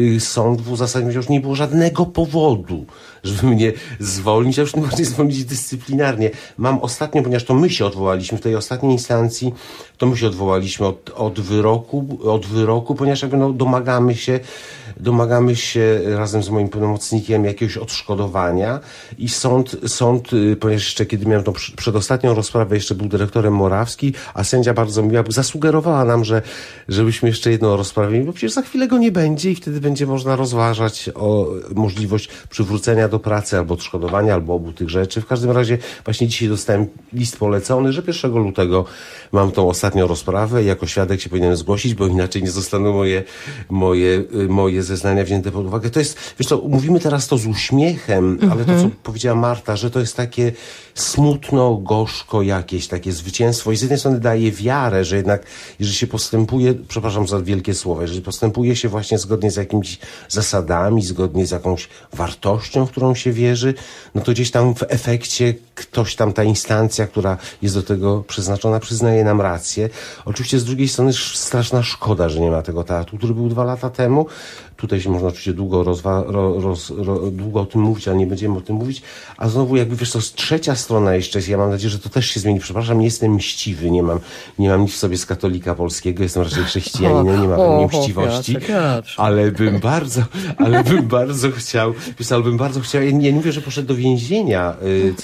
Sąd w uzasadnieniu, że nie było żadnego powodu, żeby mnie zwolnić, a już nie można zwolnić dyscyplinarnie. Mam ostatnio, ponieważ to my się odwołaliśmy w tej ostatniej instancji, to my się odwołaliśmy od, od wyroku, od wyroku, ponieważ jakby no, domagamy się, domagamy się razem z moim pełnomocnikiem jakiegoś odszkodowania i sąd, sąd, ponieważ jeszcze kiedy miałem tą przedostatnią rozprawę, jeszcze był dyrektorem Morawski, a sędzia bardzo miła, zasugerowała nam, że żebyśmy jeszcze jedną rozprawili, bo przecież za chwilę go nie będzie i wtedy będzie można rozważać o możliwość przywrócenia do pracy albo odszkodowania, albo obu tych rzeczy. W każdym razie właśnie dzisiaj dostałem list polecony, że pierwszego lutego mam tą ostatnią rozprawę i jako świadek się powinienem zgłosić, bo inaczej nie zostaną moje, moje, moje zeznania wzięte pod uwagę. To jest, wiesz co, mówimy teraz to z uśmiechem, mm-hmm. ale to, co powiedziała Marta, że to jest takie smutno, gorzko jakieś takie zwycięstwo i z jednej strony daje wiarę, że jednak jeżeli się postępuje, przepraszam za wielkie słowa, jeżeli postępuje się właśnie zgodnie z jakimiś zasadami, zgodnie z jakąś wartością, w którą się wierzy, no to gdzieś tam w efekcie ktoś tam, ta instancja, która jest do tego przeznaczona, przyznaje nam rację. Oczywiście z drugiej strony straszna szkoda, że nie ma tego teatru, który był dwa lata temu. Tutaj się można oczywiście długo, rozwa- ro, roz, ro, długo o tym mówić, ale nie będziemy o tym mówić. A znowu jakby, wiesz, to jest trzecia strona jeszcze jest. Ja mam nadzieję, że to też się zmieni. Przepraszam, nie jestem mściwy, nie mam, nie mam nic w sobie z katolika polskiego, jestem raczej chrześcijaninem, nie mam o, mściwości, ale bym bardzo, ale bym bardzo chciał, wiesz, ale bym bardzo chciał, ja nie, nie mówię, że poszedł do więzienia y, Cezary Morawski,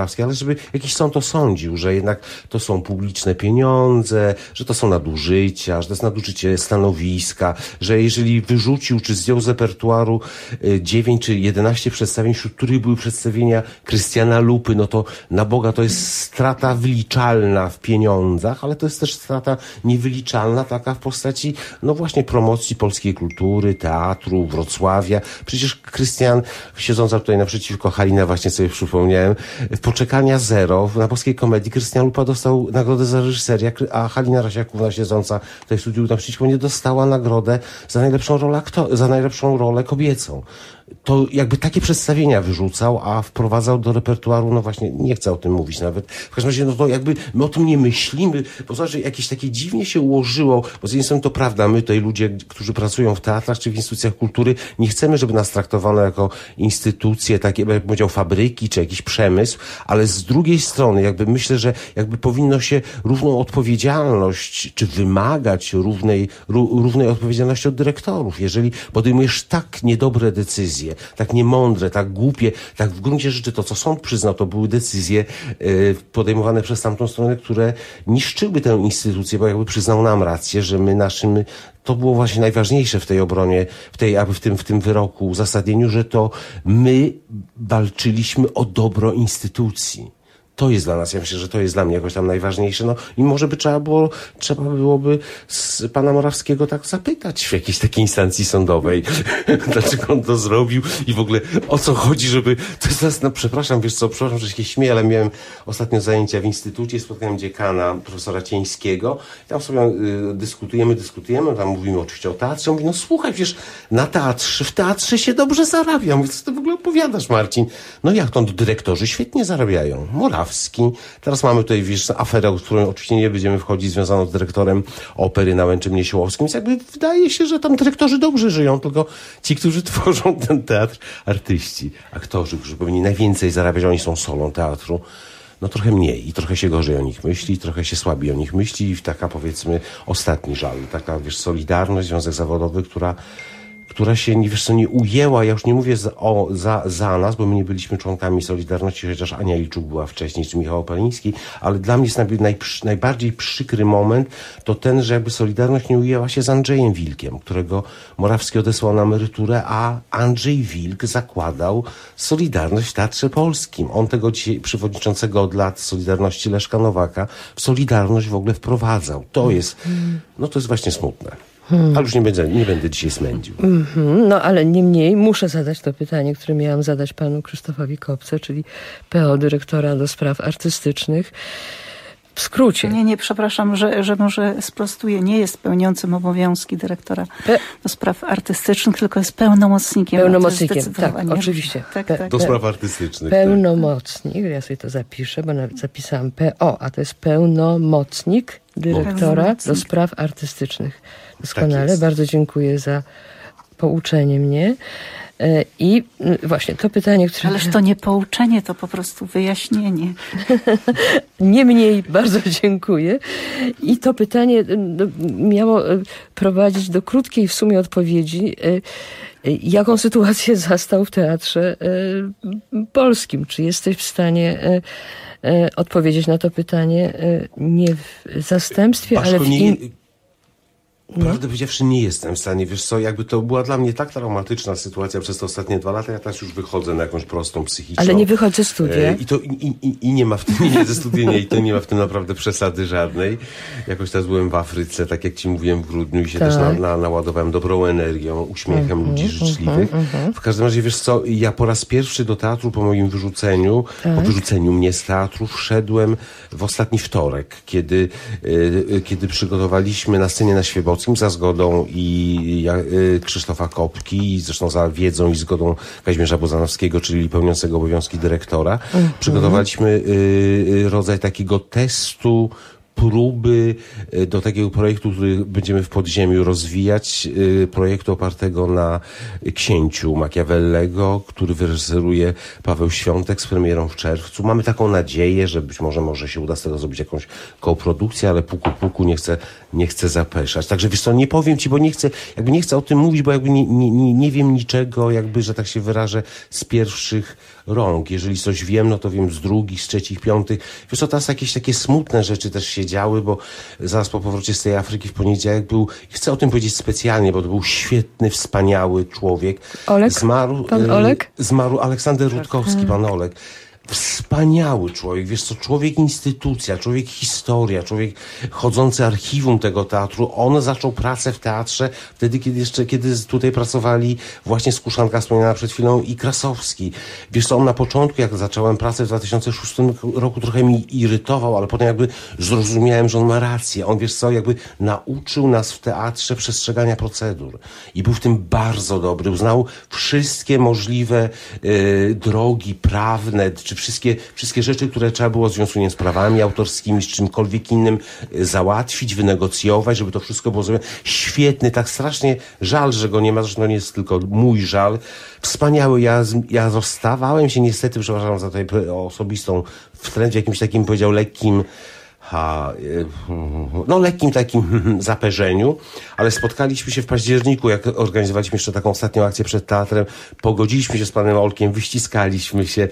Morawskiej, ale żeby jakiś sąd osądził, że jednak to są publiczne pieniądze, że to są nadużycia, że to jest nadużycie stanowiska, że jeżeli wyrzucił czy zdjął z repertuaru dziewięć czy jedenaście przedstawień, wśród których były przedstawienia Krystiana Lupy, no to na Boga to jest strata wliczalna w pieniądzach, ale to jest też strata niewyliczalna, taka w postaci, no właśnie promocji polskiej kultury, teatru, Wrocławia. Przecież Krystian, siedząca tutaj naprzeciwko Halina, właśnie sobie przypomniałem, w Poczekania Zero, na Polskiej Komedii, Krystian Lupa dostał nagrodę za reżyserię, a Halina Rasiakówna, siedząca tutaj w studiu naprzeciwko mnie, dostała nagrodę za najlepszą rolę, za najlepszą rolę kobiecą. To jakby takie przedstawienia wyrzucał, a wprowadzał do repertuaru, no właśnie, nie chcę o tym mówić nawet. W każdym razie, no to jakby my o tym nie myślimy, bo znaczy jakieś takie dziwnie się ułożyło, bo z jednej strony to prawda, my tutaj ludzie, którzy pracują w teatrach czy w instytucjach kultury, nie chcemy, żeby nas traktowano jako instytucje, takie, jak powiedział, fabryki czy jakiś przemysł, ale z drugiej strony jakby myślę, że jakby powinno się równą odpowiedzialność, czy wymagać równej, równej odpowiedzialności od dyrektorów. Jeżeli podejmujesz tak niedobre decyzje, tak niemądre, tak głupie, tak w gruncie rzeczy to, co sąd przyznał, to były decyzje y, podejmowane przez tamtą stronę, które niszczyły tę instytucję, bo jakby przyznał nam rację, że my naszym, to było właśnie najważniejsze w tej obronie, w tej, w tym, w tym wyroku, uzasadnieniu, że to my walczyliśmy o dobro instytucji. To jest dla nas, ja myślę, że to jest dla mnie jakoś tam najważniejsze. No i może by trzeba było, trzeba byłoby z pana Morawskiego tak zapytać w jakiejś takiej instancji sądowej, dlaczego on to zrobił i w ogóle o co chodzi, żeby, to jest nas, no przepraszam, wiesz co, przepraszam, że się śmieję, ale miałem ostatnio zajęcia w instytucie, spotkałem dziekana, profesora Cieńskiego, tam sobie y, dyskutujemy, dyskutujemy, tam mówimy oczywiście o teatrze, on mówi, no słuchaj, wiesz, na teatrze, w teatrze się dobrze zarabia. Mówię, co ty w ogóle opowiadasz, Marcin? No jak to, dyrektorzy świetnie zarabiają. Morawski. Teraz mamy tutaj, wiesz, aferę, w którą oczywiście nie będziemy wchodzić, związaną z dyrektorem opery na Łęczymnie Siłowskim. Więc jakby wydaje się, że tam dyrektorzy dobrze żyją, tylko ci, którzy tworzą ten teatr, artyści, aktorzy, którzy powinni najwięcej zarabiać, oni są solą teatru, no trochę mniej i trochę się gorzej o nich myśli, trochę się słabiej o nich myśli i taka, powiedzmy, ostatni żal, taka, wiesz, Solidarność, Związek Zawodowy, która która się, nie, wiesz co, nie ujęła, ja już nie mówię za, o, za, za nas, bo my nie byliśmy członkami Solidarności, chociaż Ania Ilczuk była wcześniej, czy Michał Opaliński, ale dla mnie jest naj, naj, najbardziej przykry moment to ten, że jakby Solidarność nie ujęła się z Andrzejem Wilkiem, którego Morawski odesłał na emeryturę, a Andrzej Wilk zakładał Solidarność w Teatrze Polskim. On tego dzisiaj przewodniczącego od lat Solidarności Leszka Nowaka w Solidarność w ogóle wprowadzał. To jest, no to jest właśnie smutne. Hmm. Ale już nie będę, nie będę dzisiaj smędził. Mm-hmm. No ale niemniej muszę zadać to pytanie, które miałam zadać panu Krzysztofowi Kopce, czyli P O dyrektora do spraw artystycznych. W skrócie. Nie, nie, przepraszam, że, że może sprostuję. Nie jest pełniącym obowiązki dyrektora Pe- do spraw artystycznych, tylko jest pełnomocnikiem. Pełnomocnikiem, tak, oczywiście. Tak, Pe- tak. Do spraw artystycznych. Pełnomocnik, ja sobie to zapiszę, bo nawet zapisałam P O, a to jest pełnomocnik dyrektora pełnomocnik. do spraw artystycznych. Doskonale, tak bardzo dziękuję za pouczenie mnie. I właśnie to pytanie, które... Ależ to nie pouczenie, to po prostu wyjaśnienie. Niemniej bardzo dziękuję. I to pytanie miało prowadzić do krótkiej w sumie odpowiedzi. Jaką sytuację zastał w Teatrze Polskim? Czy jesteś w stanie odpowiedzieć na to pytanie nie w zastępstwie, Baszko, ale w... In... Nie... No. Prawdę powiedziawszy, nie jestem w stanie, wiesz co, jakby to była dla mnie tak traumatyczna sytuacja przez te ostatnie dwa lata, ja teraz już wychodzę na jakąś prostą psychiczną. Ale nie wychodź ze studia. E, I to i, i, i nie ma w tym, nie ze studia, nie, i to nie ma w tym naprawdę przesady żadnej. Jakoś teraz byłem w Afryce, tak jak ci mówiłem, w grudniu i się tak. też na, na, naładowałem dobrą energią, uśmiechem mm-hmm, ludzi życzliwych. Mm-hmm. W każdym razie, wiesz co, ja po raz pierwszy do teatru po moim wyrzuceniu, tak. po wyrzuceniu mnie z teatru wszedłem w ostatni wtorek, kiedy, e, kiedy przygotowaliśmy na scenie na Świebodzkiej za zgodą i ja, y, Krzysztofa Kopki, i zresztą za wiedzą i zgodą Kazimierza Bozanowskiego, czyli pełniącego obowiązki dyrektora, mm-hmm. przygotowaliśmy y, y, rodzaj takiego testu, próby do takiego projektu, który będziemy w podziemiu rozwijać, projektu opartego na Księciu Machiavellego, który wyreżyseruje Paweł Świątek z premierą w czerwcu. Mamy taką nadzieję, że być może może się uda z tego zrobić jakąś koprodukcję, ale puku puku nie chcę, nie chcę zapeszać. Także wiesz co, nie powiem ci, bo nie chcę, jakby nie chcę o tym mówić, bo jakby nie, nie, nie wiem niczego, jakby, że tak się wyrażę, z pierwszych rąk. Jeżeli coś wiem, no to wiem z drugich, z trzecich, piątych. Wiesz co, teraz jakieś takie smutne rzeczy też się działy, bo zaraz po powrocie z tej Afryki w poniedziałek był, chcę o tym powiedzieć specjalnie, bo to był świetny, wspaniały człowiek. Olek? Zmarł, Pan Olek? Zmarł Aleksander Rutkowski, pan Olek. Wspaniały człowiek, wiesz co, człowiek instytucja, człowiek historia, człowiek chodzący archiwum tego teatru. On zaczął pracę w teatrze wtedy, kiedy jeszcze, kiedy tutaj pracowali właśnie Skuszanka wspomniana przed chwilą i Krasowski. Wiesz co, on na początku, jak zacząłem pracę w dwa tysiące szóstym roku, trochę mi irytował, ale potem jakby zrozumiałem, że on ma rację. On, wiesz co, jakby nauczył nas w teatrze przestrzegania procedur i był w tym bardzo dobry. Znał wszystkie możliwe y, drogi prawne, czy wszystkie, wszystkie rzeczy, które trzeba było w związku nie z prawami autorskimi, z czymkolwiek innym załatwić, wynegocjować, żeby to wszystko było zrobione. Świetny, tak strasznie żal, że go nie ma, zresztą nie jest tylko mój żal. Wspaniały, ja, ja zostawałem się niestety, przepraszam za tutaj osobistą wtręt, w jakimś takim, powiedział, lekkim Ha, no lekkim takim zaperzeniu, ale spotkaliśmy się w październiku, jak organizowaliśmy jeszcze taką ostatnią akcję przed teatrem, pogodziliśmy się z panem Olkiem, wyściskaliśmy się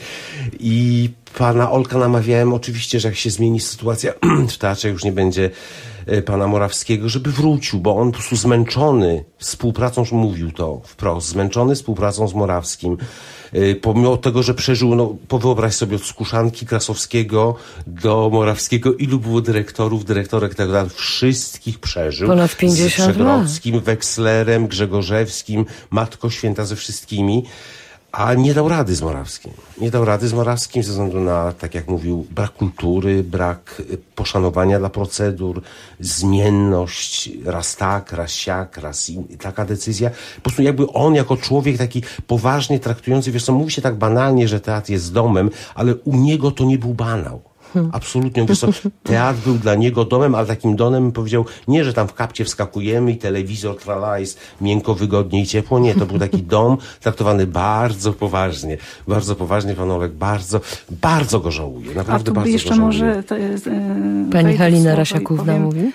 i pana Olka namawiałem oczywiście, że jak się zmieni sytuacja w teatrze, już nie będzie pana Morawskiego, żeby wrócił, bo on po prostu zmęczony współpracą, już mówił to wprost, zmęczony współpracą z Morawskim, pomimo tego, że przeżył, no wyobraź sobie, od Skuszanki, Krasowskiego do Morawskiego, ilu było dyrektorów, dyrektorek, tak dalej, wszystkich przeżył. Ponad pięćdziesiąt z Przegrodzkim, Wekslerem, Grzegorzewskim, Matko Święta, ze wszystkimi. A nie dał rady z Morawskim. Nie dał rady z Morawskim ze względu na, tak jak mówił, brak kultury, brak poszanowania dla procedur, zmienność, raz tak, raz siak, raz in, taka decyzja. Po prostu jakby on jako człowiek taki poważnie traktujący, wiesz co, mówi się tak banalnie, że teatr jest domem, ale u niego to nie był banał. Absolutnie, wiesz co, teatr był dla niego domem, ale takim domem powiedział, nie, że tam w kapcie wskakujemy i telewizor trwala, jest miękko, wygodnie i ciepło, nie, to był taki dom traktowany bardzo poważnie, bardzo poważnie, pan Olek bardzo, bardzo go żałuje, naprawdę bardzo jeszcze go żałuje. Może to jest, e, Pani Halina Rasiakówna mówi?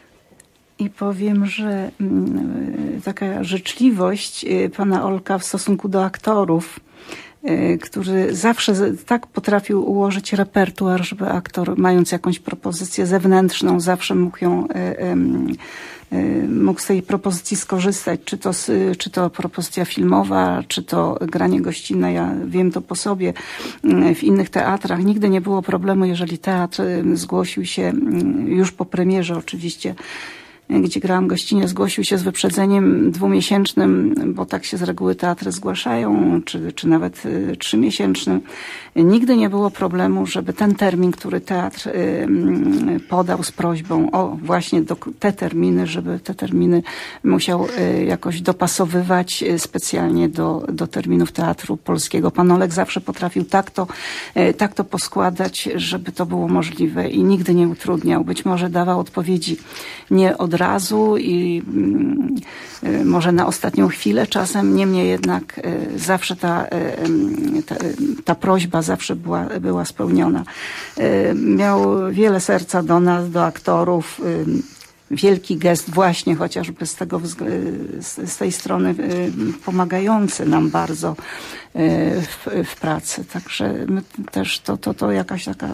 I powiem, że m, taka życzliwość y, pana Olka w stosunku do aktorów, który zawsze tak potrafił ułożyć repertuar, żeby aktor, mając jakąś propozycję zewnętrzną, zawsze mógł ją, mógł z tej propozycji skorzystać, czy to, czy to propozycja filmowa, czy to granie gościnne. Ja wiem to po sobie w innych teatrach. Nigdy nie było problemu, jeżeli teatr zgłosił się już po premierze oczywiście, gdzie grałam gościnnie, zgłosił się z wyprzedzeniem dwumiesięcznym, bo tak się z reguły teatry zgłaszają, czy, czy nawet y, trzymiesięcznym. Nigdy nie było problemu, żeby ten termin, który teatr y, podał z prośbą o właśnie do, te terminy, żeby te terminy musiał y, jakoś dopasowywać y, specjalnie do, do terminów Teatru Polskiego. Pan Olek zawsze potrafił tak to, y, tak to poskładać, żeby to było możliwe i nigdy nie utrudniał. Być może dawał odpowiedzi nie od razu i y, może na ostatnią chwilę czasem, niemniej jednak y, zawsze ta, y, ta, ta prośba zawsze była, była spełniona. Y, miał wiele serca do nas, do aktorów. Y, wielki gest właśnie chociażby z tego, z, z tej strony y, pomagający nam bardzo y, w, w pracy. Także my też to, to, to jakaś taka,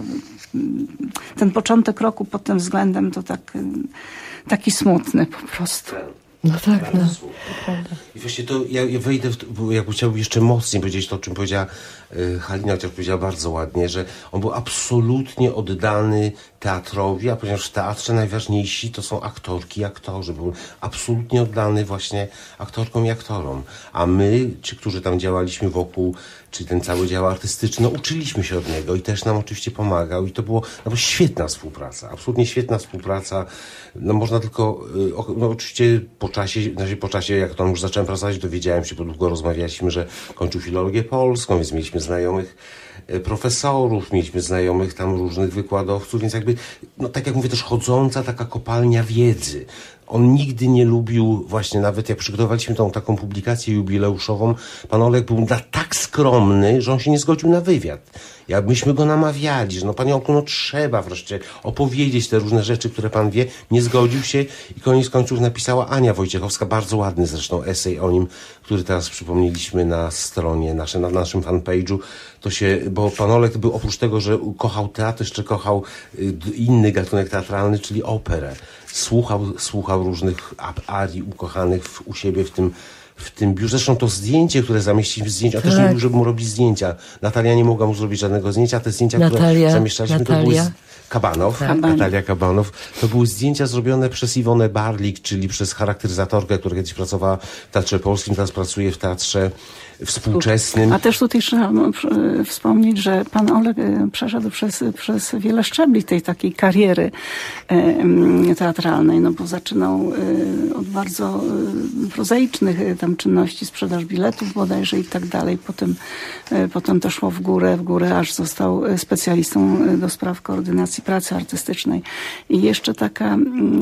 ten początek roku pod tym względem to tak taki smutny po prostu. No tak, no. I właśnie to ja, ja wejdę, w, bo jakby chciałbym jeszcze mocniej powiedzieć to, o czym powiedziała y, Halina, chociaż powiedziała bardzo ładnie, że on był absolutnie oddany teatrowi, a ponieważ w teatrze najważniejsi to są aktorki i aktorzy. Był absolutnie oddany właśnie aktorkom i aktorom. A my, ci, którzy tam działaliśmy wokół, czy ten cały dział artystyczny, no, uczyliśmy się od niego i też nam oczywiście pomagał i to było no, świetna współpraca, absolutnie świetna współpraca. No można tylko, no oczywiście po czasie, znaczy po czasie, jak tam już zacząłem pracować, dowiedziałem się, bo długo rozmawialiśmy, że kończył filologię polską, więc mieliśmy znajomych profesorów, mieliśmy znajomych tam różnych wykładowców, więc jakby, no tak jak mówię, też chodząca taka kopalnia wiedzy. On nigdy nie lubił, właśnie nawet jak przygotowaliśmy tą taką publikację jubileuszową, pan Oleg był na tak skromny, że on się nie zgodził na wywiad. Jak myśmy go namawiali, że no panie Olku, no trzeba wreszcie opowiedzieć te różne rzeczy, które pan wie, nie zgodził się i koniec końców napisała Ania Wojciechowska, bardzo ładny zresztą esej o nim, który teraz przypomnieliśmy na stronie, nasze, na naszym fanpage'u. To się, bo pan Oleg był oprócz tego, że kochał teatr, jeszcze kochał inny gatunek teatralny, czyli operę. Słuchał, słuchał różnych arii ukochanych w, u siebie w tym w tym biurze. Zresztą to zdjęcie, które zamieściliśmy, zdjęcia, on tak. też nie mówił, żeby mu robić zdjęcia. Natalia nie mogła mu zrobić żadnego zdjęcia. Te zdjęcia, Natalia, które zamieszczaliśmy, Natalia. to były z Kabanow, Tak. Natalia Kabanow. To były zdjęcia zrobione przez Iwonę Barlik, czyli przez charakteryzatorkę, która kiedyś pracowała w Teatrze Polskim, teraz pracuje w Teatrze Współczesnym. A też tutaj trzeba wspomnieć, że pan Oleg przeszedł przez, przez wiele szczebli tej takiej kariery teatralnej, no bo zaczynał od bardzo prozaicznych tam czynności, sprzedaż biletów bodajże i tak dalej. Potem, potem to szło w górę, w górę, aż został specjalistą do spraw koordynacji pracy artystycznej. I jeszcze taka...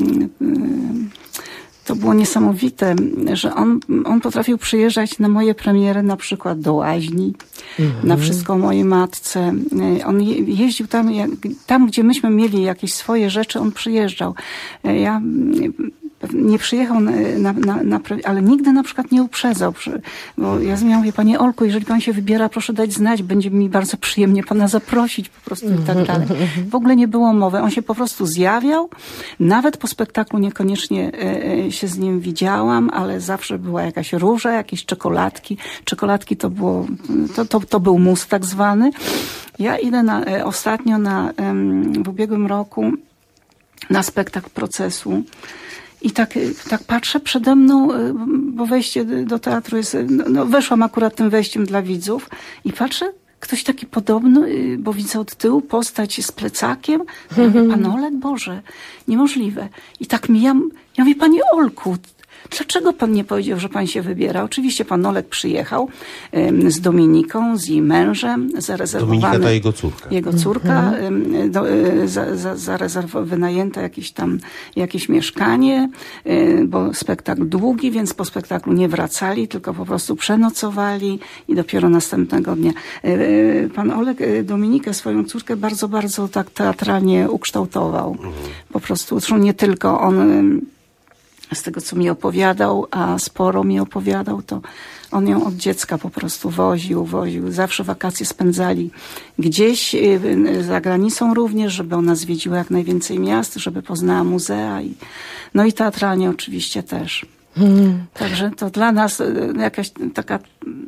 To było niesamowite, że on, on potrafił przyjeżdżać na moje premiery na przykład do Łaźni, mhm. na Wszystko o mojej matce. On je, jeździł tam, jak, tam, gdzie myśmy mieli jakieś swoje rzeczy, on przyjeżdżał. Ja nie przyjechał, na, na, na, na, ale nigdy na przykład nie uprzedzał. Bo ja zmieniam, mówię, panie Olku, jeżeli pan się wybiera, proszę dać znać, będzie mi bardzo przyjemnie pana zaprosić po prostu i tak dalej. W ogóle nie było mowy. On się po prostu zjawiał. Nawet po spektaklu niekoniecznie e, się z nim widziałam, ale zawsze była jakaś róża, jakieś czekoladki. Czekoladki to było, to, to, to był mus tak zwany. Ja idę na, e, ostatnio na, e, w ubiegłym roku na spektakl Procesu. I tak, tak patrzę przede mną, bo wejście do teatru jest, no weszłam akurat tym wejściem dla widzów i patrzę, ktoś taki podobny, bo widzę od tyłu postać z plecakiem. Ja mówię, pan Oleg, Boże, niemożliwe. I tak mijam, ja mówię, panie Olku, dlaczego pan nie powiedział, że pan się wybiera? Oczywiście pan Oleg przyjechał um, z Dominiką, z jej mężem, zarezerwowany... Dominika to jego córka. Jego córka, um, do, za, za, zarezerw- wynajęta jakieś tam, jakieś mieszkanie, um, bo spektakl długi, więc po spektaklu nie wracali, tylko po prostu przenocowali i dopiero następnego dnia. Um, pan Oleg Dominikę, swoją córkę, bardzo, bardzo tak teatralnie ukształtował. Mhm. Po prostu, zresztą nie tylko on... Um, z tego, co mi opowiadał, a sporo mi opowiadał, to on ją od dziecka po prostu woził, woził. Zawsze wakacje spędzali gdzieś za granicą również, żeby ona zwiedziła jak najwięcej miast, żeby poznała muzea. I, no i teatralnie oczywiście też. Hmm. Także to dla nas jakaś taka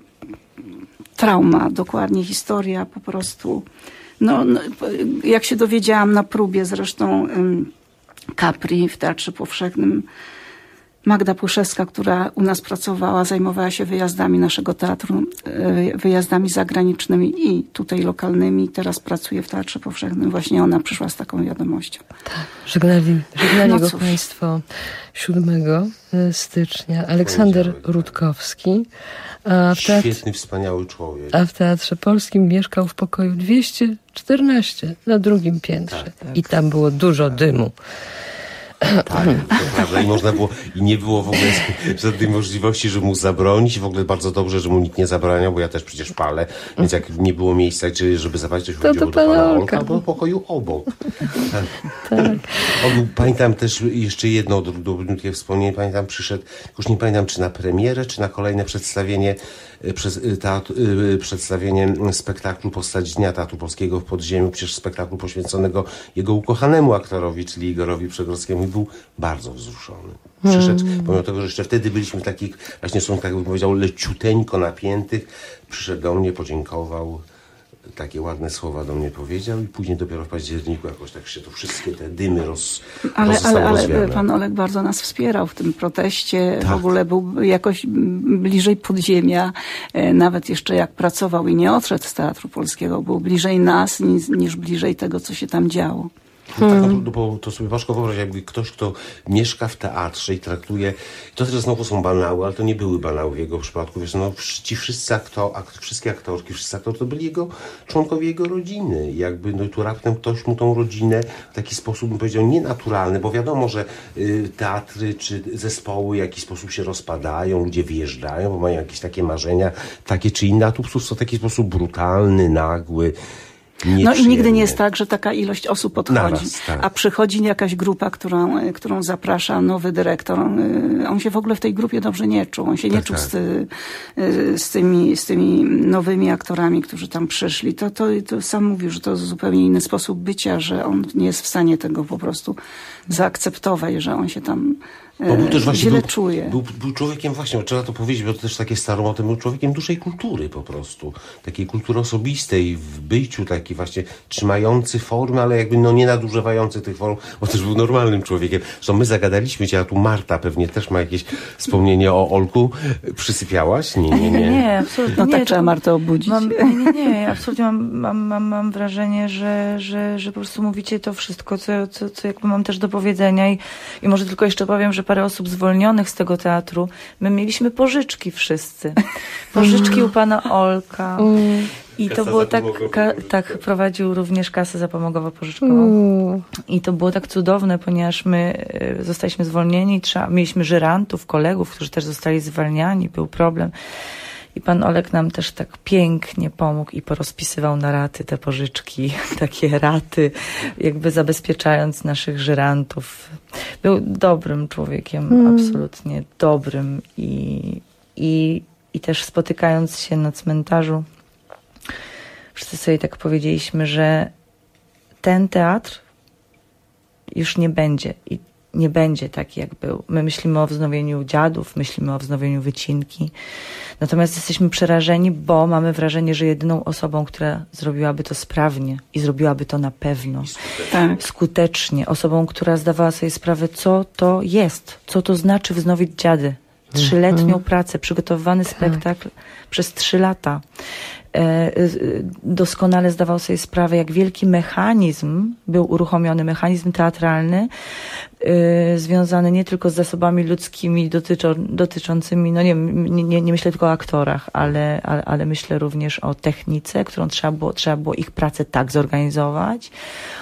trauma, dokładnie historia po prostu. No, no jak się dowiedziałam na próbie zresztą Capri w Teatrze Powszechnym, Magda Puszewska, która u nas pracowała, zajmowała się wyjazdami naszego teatru, wyjazdami zagranicznymi i tutaj lokalnymi. Teraz pracuje w Teatrze Powszechnym. Właśnie ona przyszła z taką wiadomością. Tak, żegnali, żegnali no go państwo siódmego stycznia. Aleksander Rutkowski. A w teatr... Świetny, wspaniały człowiek. A w Teatrze Polskim mieszkał w pokoju dwieście czternaście na drugim piętrze. Tak, tak. I tam było dużo dymu. Tak, to prawda. I można było, i nie było w ogóle żadnej możliwości, żeby mu zabronić. W ogóle bardzo dobrze, że mu nikt nie zabraniał, bo ja też przecież palę, więc jak nie było miejsca, czy żeby zapalić, to się chodziło do pana Olka, albo do pokoju obok. Tak. Tak. On był, pamiętam też jeszcze jedno drobniutkie wspomnienie, pamiętam, przyszedł, już nie pamiętam, czy na premierę, czy na kolejne przedstawienie, przez teatr, przedstawienie spektaklu Postać Dnia Teatru Polskiego w Podziemiu, przecież spektaklu poświęconego jego ukochanemu aktorowi, czyli Igorowi Przegrodzkiemu, i był bardzo wzruszony. Przyszedł, hmm. pomimo tego, że jeszcze wtedy byliśmy w takich właśnie stosunkach, tak bym powiedział, leciuteńko napiętych, przyszedł do mnie, podziękował, takie ładne słowa do mnie powiedział i później dopiero w październiku jakoś tak się to wszystkie te dymy roz, ale, ale, ale pan Oleg bardzo nas wspierał w tym proteście. Tak. W ogóle był jakoś bliżej podziemia. Nawet jeszcze jak pracował i nie odszedł z Teatru Polskiego, był bliżej nas niż, niż bliżej tego, co się tam działo. No tak, no, no, bo to sobie Paszko wyobraź, jakby ktoś, kto mieszka w teatrze i traktuje, to też znowu są banały, ale to nie były banały w jego przypadku, wiesz, no ci wszyscy aktor, ak, wszystkie aktorki, wszyscy aktorzy to byli jego, członkowie jego rodziny. I jakby, no i tu raptem ktoś mu tą rodzinę w taki sposób, bym powiedział, nienaturalny, bo wiadomo, że y, teatry czy zespoły w jakiś sposób się rozpadają, ludzie wyjeżdżają, bo mają jakieś takie marzenia, takie czy inne, a tu po prostu w taki sposób brutalny, nagły. No i nigdy nie jest tak, że taka ilość osób podchodzi, Naraz, tak. a przychodzi jakaś grupa, którą, którą zaprasza nowy dyrektor. On, on się w ogóle w tej grupie dobrze nie czuł. On się nie tak, czuł tak. Z, z, tymi, z tymi nowymi aktorami, którzy tam przyszli. To, to, to sam mówił, że to zupełnie inny sposób bycia, że on nie jest w stanie tego po prostu zaakceptować, że on się tam Bo był też właśnie, źle był, czuje. Był, był człowiekiem, właśnie, trzeba to powiedzieć, bo to też takie staromotem, był człowiekiem dużej kultury po prostu. Takiej kultury osobistej, w byciu, taki właśnie trzymający formy, ale jakby no nie nadużywający tych form, bo też był normalnym człowiekiem. Zresztą my zagadaliśmy cię, a tu Marta pewnie też ma jakieś wspomnienie o Olku. Przysypiałaś? Nie, nie, nie. Nie, absolutnie No nie. tak trzeba Martę obudzić. Mam, nie, nie, nie, absolutnie mam, mam, mam, mam wrażenie, że, że, że po prostu mówicie to wszystko, co, co, co jakby mam też do powiedzenia i, i może tylko jeszcze powiem, że parę osób zwolnionych z tego teatru, my mieliśmy pożyczki wszyscy. Pożyczki u pana Olka. I to było tak, ka, tak, prowadził również kasę zapomogowo-pożyczkową. I to było tak cudowne, ponieważ my y, zostaliśmy zwolnieni, trzeba, mieliśmy żyrantów, kolegów, którzy też zostali zwalniani, był problem. I pan Olek nam też tak pięknie pomógł i porozpisywał na raty te pożyczki, takie raty, jakby zabezpieczając naszych żyrantów. Był dobrym człowiekiem, mm. absolutnie dobrym i, i, i też spotykając się na cmentarzu, wszyscy sobie tak powiedzieliśmy, że ten teatr już nie będzie i nie będzie taki, jak był. My myślimy o wznowieniu Dziadów, myślimy o wznowieniu Wycinki. Natomiast jesteśmy przerażeni, bo mamy wrażenie, że jedyną osobą, która zrobiłaby to sprawnie i zrobiłaby to na pewno, tak. skutecznie, osobą, która zdawała sobie sprawę, co to jest, co to znaczy wznowić Dziady. Trzyletnią mm. pracę, przygotowywany tak. spektakl przez trzy lata. Doskonale zdawał sobie sprawę, jak wielki mechanizm był uruchomiony, mechanizm teatralny, yy, związany nie tylko z zasobami ludzkimi dotyczą, dotyczącymi, no nie, nie, nie myślę tylko o aktorach, ale, ale, ale myślę również o technice, którą trzeba było, trzeba było ich pracę tak zorganizować,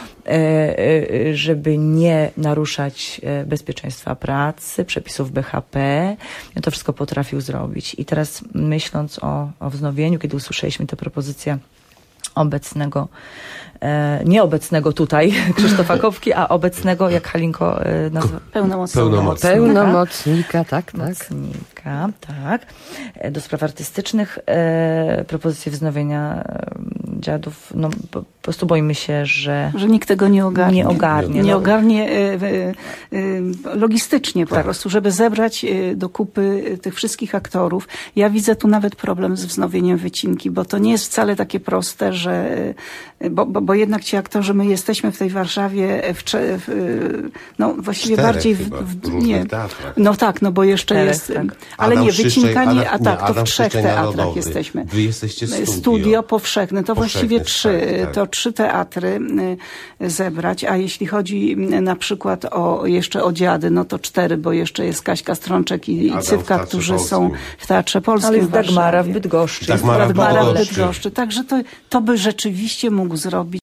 żeby nie naruszać bezpieczeństwa pracy, przepisów B H P. To wszystko potrafił zrobić. I teraz myśląc o, o wznowieniu, kiedy usłyszeliśmy tę propozycję obecnego, e, nieobecnego tutaj Krzysztofa Kopki, a obecnego, jak Halinko e, nazwa? Pełnomocnika. Pełnomocnika. Pełnomocnika, tak, tak. Mocnika, tak. E, do spraw artystycznych e, propozycje wznowienia e, Dziadów, no po, po prostu boimy się, że... Że nikt tego nie ogarnie. Nie ogarnie. Nie no. ogarnie e, e, logistycznie po tak. prostu, żeby zebrać e, do kupy tych wszystkich aktorów. Ja widzę tu nawet problem z wznowieniem Wycinki, bo to nie jest wcale takie proste, że... Bo, bo, bo jednak ci aktorzy, my jesteśmy w tej Warszawie w, w, no właściwie Czterech bardziej w, w, w nie. No tak, no bo jeszcze Czterech, jest... Tak. Ale Adam nie, Wycinka Krzyszczej, nie, a tak, nie, to w trzech teatrach Narodowy. jesteśmy. Wy jesteście studio. Studio powszechne, to Powszechne, właściwie trzy, tak, tak. to trzy teatry y, zebrać, a jeśli chodzi y, na przykład o jeszcze o Dziady, no to cztery, bo jeszcze jest Kaśka Strączek i, i Cywka, którzy Polskim. są w Teatrze Polskim. Ale jest w Warszawie. Dagmara w Bydgoszczy. Dagmara w Dagmara w Bydgoszczy. Bydgoszczy. Także to, to by rzeczywiście mógł zrobić